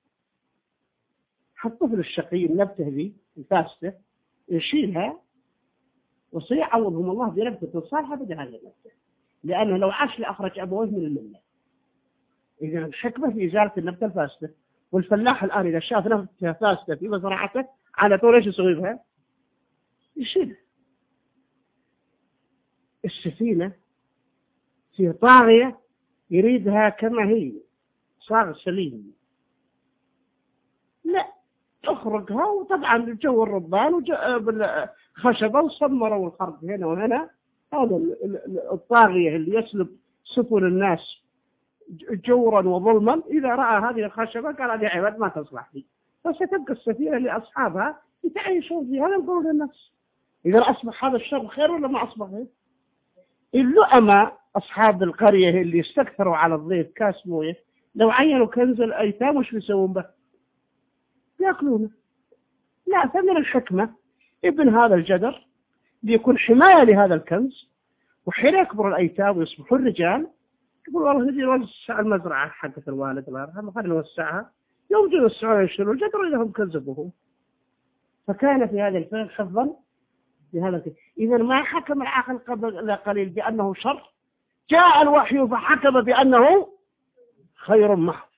الطفل الشقي النبتة ذي الفاسدة يشيلها وسيعوضهم الله بنبتة صالحة بدل هذه النبتة، لأنه لو عاش لأخرج أبويه من الملة. إذا الحكمة في إزالة النبتة الفاسدة. والفلاح الآن إذا شاف نبتة فاسدة في مزرعته على طول إيش يسوي بها؟ يشيلها. السفينة في طاغية يريدها كما هي صار سليم، لا اخرجها. وطبعا الجو الربان والخشبة والصمرة والخرق هنا وهنا، هذا الطاغية اللي يسلب سفن الناس جورا وظلما، إذا رأى هذه الخشبة قال هذه عباد ما تصلح لي، فستبقى السفينة لأصحابها يتعيشون فيها وينقلون للناس. إذا أصبح هذا الشر خير ولا ما أصبح خير؟ اللؤمة أصحاب القرية اللي استكثروا على الضيف كاس مويه لو عينوا كنز الأيتام وش بيسوون به؟ يأكلونه. لا، فمن الحكمة ابن هذا الجدر ليكون حماية لهذا الكنز، وحين يكبر الأيتام ويصبحوا الرجال يقول والله نجي نوسع المزرعة حقة الوالد الله يرحمه خلينا نوسعها، يوم جوا السعودية يشيلوا الجدر لهم كنزبهم. فكان في هذا الفعل حفظا لهذا الكنز. إذا ما حكم العقل قبل قليل بأنه شر، جاء الوحي فحكم بأنه خير محض.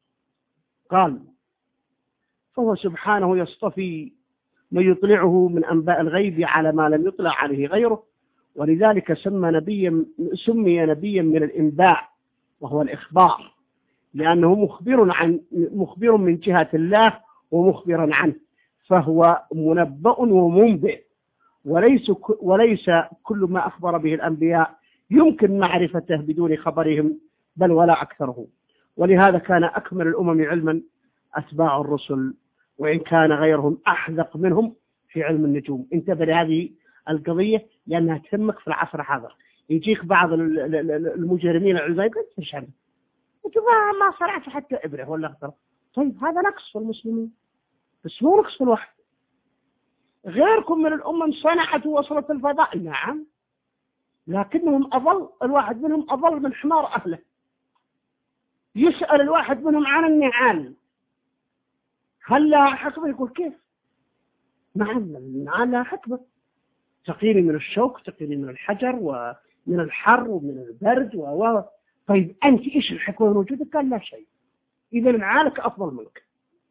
قال فهو سبحانه يصطفي من يطلعه من أنباء الغيب على ما لم يطلع عليه غيره، ولذلك سمى نبيا سمي نبيا من الإنباء وهو الإخبار، لأنه مخبر عن مخبر من جهة الله ومخبرا عنه، فهو منبأ ومنبئ، وليس وليس كل ما أخبر به الأنبياء يمكن معرفته بدون خبرهم بل ولا أكثره. ولهذا كان أكمل الأمم علما أتباع الرسل، وإن كان غيرهم أحذق منهم في علم النجوم. انتبه لهذه القضية لأنها تهمك في العصر الحاضر. يجيك بعض المجرمين العلماء يقول ايش هذا؟ ما صنعت حتى إبرة ولا أخطر. طيب هذا نقص في المسلمين، بس مو نقص في الوحي. غيركم من الأمم صنعت ووصلت الفضاء، نعم، لكنهم أضل، الواحد منهم أضل من حمار أهله. يسأل الواحد منهم عن النعال هل لها حكمة؟ يقول كيف؟ نعم النعال لها حكمة، تقيني من الشوك، تقيني من الحجر ومن الحر ومن البرد و طيب أنت إيش الحكمة من وجودك؟ قال لا شيء. إذا نعالك أفضل منك،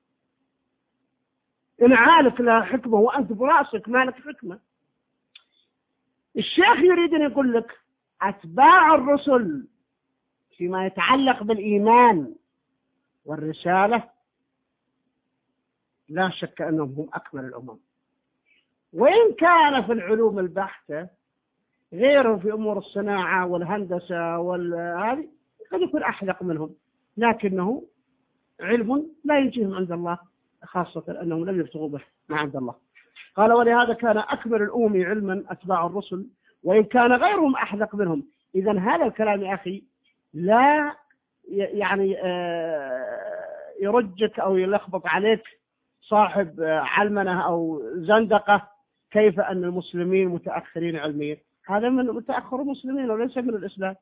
نعالك لها حكمة وأنت برأسك ما لك حكمة. الشيخ يريد أن يقول لك أتباع الرسل فيما يتعلق بالإيمان والرسالة لا شك أنهم هم أكمل الأمم. وإن كان في العلوم البحتة غيرهم في أمور الصناعة والهندسة والهذه قد يكون أحلق منهم، لكنه علم لا يجيهم عند الله، خاصة أنهم لم يبتغوا به ما عند الله. قال ولهذا كان أكمل الأمم علما أتباع الرسل وإن كان غيرهم أحلق منهم. إذن هذا الكلام يا أخي لا يعني يرجك أو يلخبط عليك صاحب علمنة أو زندقة كيف أن المسلمين متأخرين علميا. هذا من تأخر المسلمين وليس من الإسلام.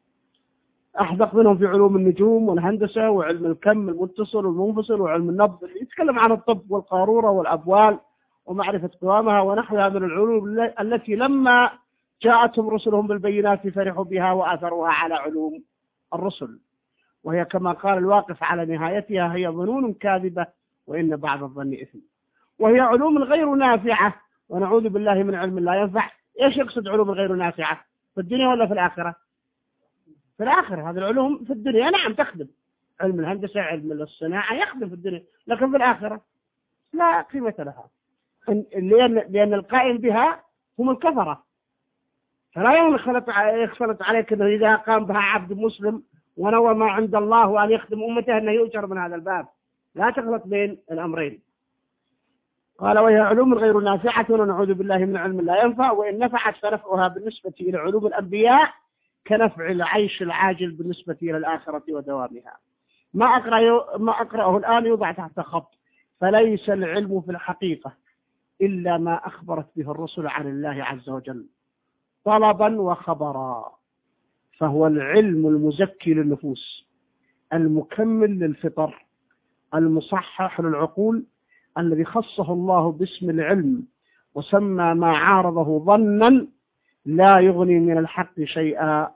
أحدق منهم في علوم النجوم والهندسة وعلم الكم المتصل والمنفصل وعلم النبض اللي يتكلم عن الطب والقارورة والأبوال ومعرفة قوامها ونحوها من العلوم التي لما جاءتهم رسلهم بالبينات فرحوا بها وآثروها على علوم الرسل، وهي كما قال الواقف على نهايتها هي ظنون كاذبة وإن بعض الظن إثم، وهي علوم غير نافعة ونعوذ بالله من علم لا ينفع. إيش يقصد علوم غير نافعة؟ في الدنيا ولا في الآخرة؟ في الآخرة. هذه العلوم في الدنيا نعم تخدم، علم الهندسة علم الصناعة يخدم في الدنيا، لكن في الآخرة لا قيمة لها، لأن, لأن القائم بها هم الكفرة. فلا يخلط عليك أنه إذا قام بها عبد مسلم ونوى ما عند الله وأن يخدم أمته أنه يؤجر من هذا الباب. لا تخلط بين الأمرين. قال وهي علوم غير نافعة ونعوذ بالله من علم لا ينفع، وإن نفعت فنفعها بالنسبة إلى علوم الأنبياء كنفع العيش العاجل بالنسبة إلى الآخرة ودوامها. ما أقرأ ما أقرأه الآن يوضع تحت خط: فليس العلم في الحقيقة إلا ما أخبرت به الرسل عن الله عز وجل طلبا وخبرا، فهو العلم المزكي للنفوس المكمل للفطر المصحح للعقول الذي خصه الله باسم العلم وسمى ما عارضه ظنا لا يغني من الحق شيئا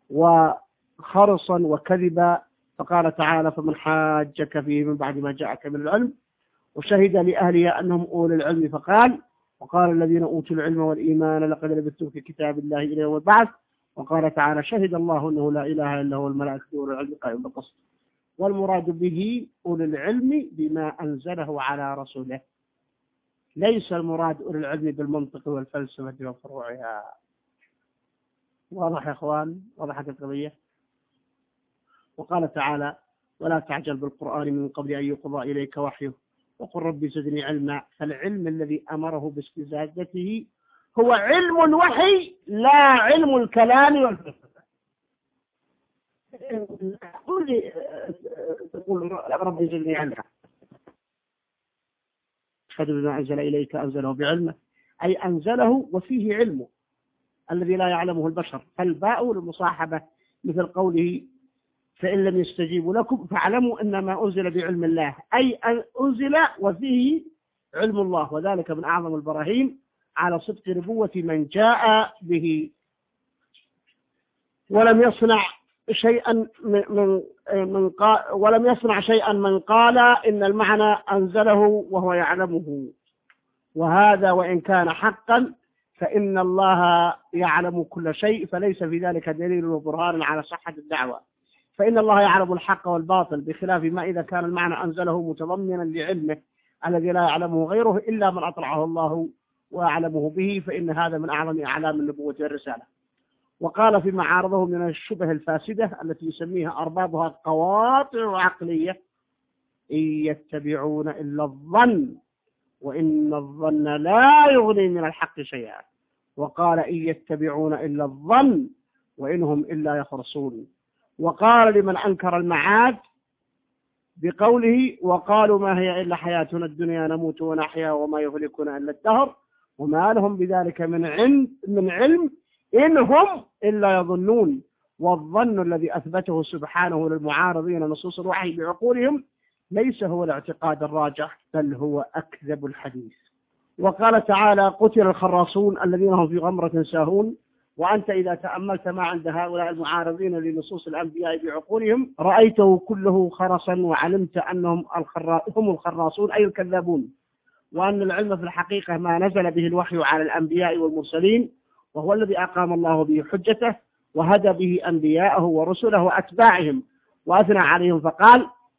وخرصا وكذبا. فقال تعالى: فمن حاجك فيه من بعد ما جاءك من العلم وشهد لأهلها أنهم أولي العلم فقال: وقال الذين أوتوا العلم والإيمان لقد لبثتم في كتاب الله إلى يوم البعث. وقال تعالى: شهد الله أنه لا إله إلا هو الملائكة أولي العلم قائم بالقسط. والمراد به أولي العلم بما أنزله على رسوله، ليس المراد أولي العلم بالمنطق والفلسفة وفروعها. واضح يا أخوان؟ وضحت القضية. وقال تعالى: ولا تعجل بالقرآن من قبل أن يقضى إليك وحيه وقل ربي زدني علما. فالعلم الذي أمره باستزادته هو علم الوحي لا علم الكلام والفلسفة. تقول ربي زدني علما، أشهد بما أنزل إليك أنزله بعلمه، أي أنزله وفيه علمه الذي لا يعلمه البشر. فالباء للمصاحبة مثل قوله: فإن لم يستجيبوا لكم فاعلموا أنما أنزل بعلم الله، أي أنزل وفيه علم الله، وذلك من أعظم البراهين على صدق نبوة من جاء به. ولم يصنع شيئا من من قال ولم يصنع شيئا من قال إن المعنى أنزله وهو يعلمه، وهذا وإن كان حقا فإن الله يعلم كل شيء، فليس في ذلك دليل وبرهان على صحة الدعوة، فإن الله يعلم الحق والباطل، بخلاف ما إذا كان المعنى أنزله متضمنا لعلمه الذي لا يعلمه غيره إلا من أطلعه الله وأعلمه به، فإن هذا من أعظم أعلام النبوة والرسالة. وقال فيما عارضه من الشبه الفاسدة التي يسميها أربابها قواطع عقلية: إن يتبعون إلا الظن وإن الظن لا يغني من الحق شيئا. وقال: إن يتبعون إلا الظن وإنهم إلا يخرصون. وقال لمن أنكر المعاد بقوله: وقالوا ما هي إلا حياتنا الدنيا نموت ونحيا وما يهلكنا إلا الدهر وما لهم بذلك من علم من علم إن هم إلا يظنون. والظن الذي أثبته سبحانه للمعارضين نصوص الوحي بعقولهم ليس هو الاعتقاد الراجح بل هو أكذب الحديث. وقال تعالى: قتل الخراصون الذين هم في غمرة ساهون. وأنت إذا تأملت ما عند هؤلاء المعارضين لنصوص الأنبياء بعقولهم رأيته كله خرصا، وعلمت أنهم هم الخراصون أي الكذابون، وأن العلم في الحقيقة ما نزل به الوحي على الأنبياء والمرسلين، وهو الذي أقام الله به حجته وهدى به أنبياءه ورسله وأتباعهم وأثنى عليهم فقال: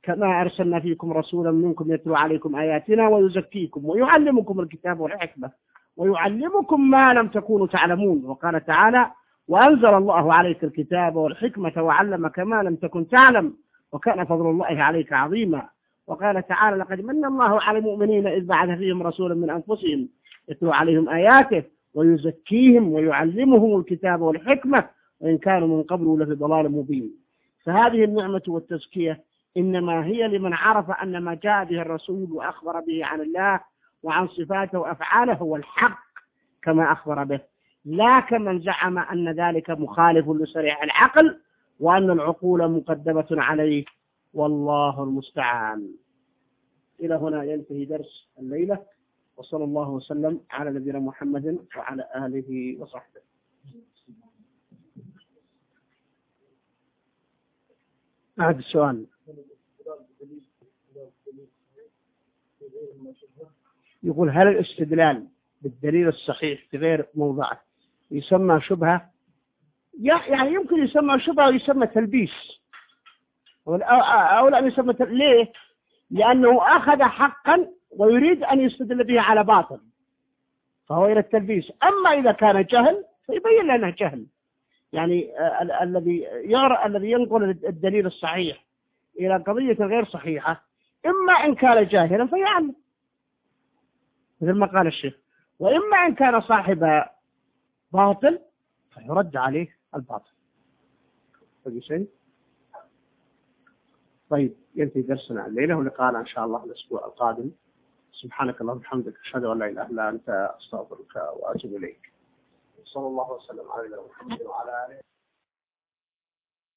كما أرسلنا فيكم رسولا منكم يتلو عليكم آياتنا ويزكيكم ويعلمكم الكتاب والحكمة ويعلمكم ما لم تكونوا تعلمون. وقال تعالى وأنزل الله عليك الكتاب والحكمة وعلمك ما لم تكن تعلم وكان فضل الله عليك عظيما. وقال تعالى لقد من الله على المؤمنين إذ بعث فيهم رسولا من أنفسهم يتلو عليهم آياته ويزكيهم ويعلمهم الكتاب والحكمة وإن كانوا من قبل لفي ضلال مبين. فهذه النعمة والتزكية إنما هي لمن عرف أن ما جاء به الرسول وأخبر به عن الله وعن صفاته وأفعاله هو الحق كما أخبر به، لا كمن زعم أن ذلك مخالف لصريح العقل وأن العقول مقدمة عليه، والله المستعان. إلى هنا ينتهي درس الليلة، وصلى الله وسلم على نبينا محمد وعلى آله وصحبه. أعد السؤال. يقول هل الاستدلال بالدليل الصحيح في غير موضعه يسمى شبهة؟ يعني يمكن يسمى شبهة ويسمى تلبيس، أو لا يسمى تل... ليه؟ لأنه أخذ حقا ويريد أن يستدل به على باطل فهو إلى التلبيس. أما إذا كان جهل فيبين لأنه جهل. يعني ال- الذي يرى الذي ينقل الدليل الصحيح إلى قضية غير صحيحة إما إن كان جاهلا فيعلم مثل ما قال الشيخ، وإما إن كان صاحب باطل فيرد عليه الباطل. شيء طيب ينتهي درسنا الليلة، ولقاءنا إن شاء الله الأسبوع القادم. سبحانك اللهم وبحمدك أشهد أن لا إله إلا أنت أستغفرك وأتوب إليك. صلى الله وسلم على محمد وعلى آله.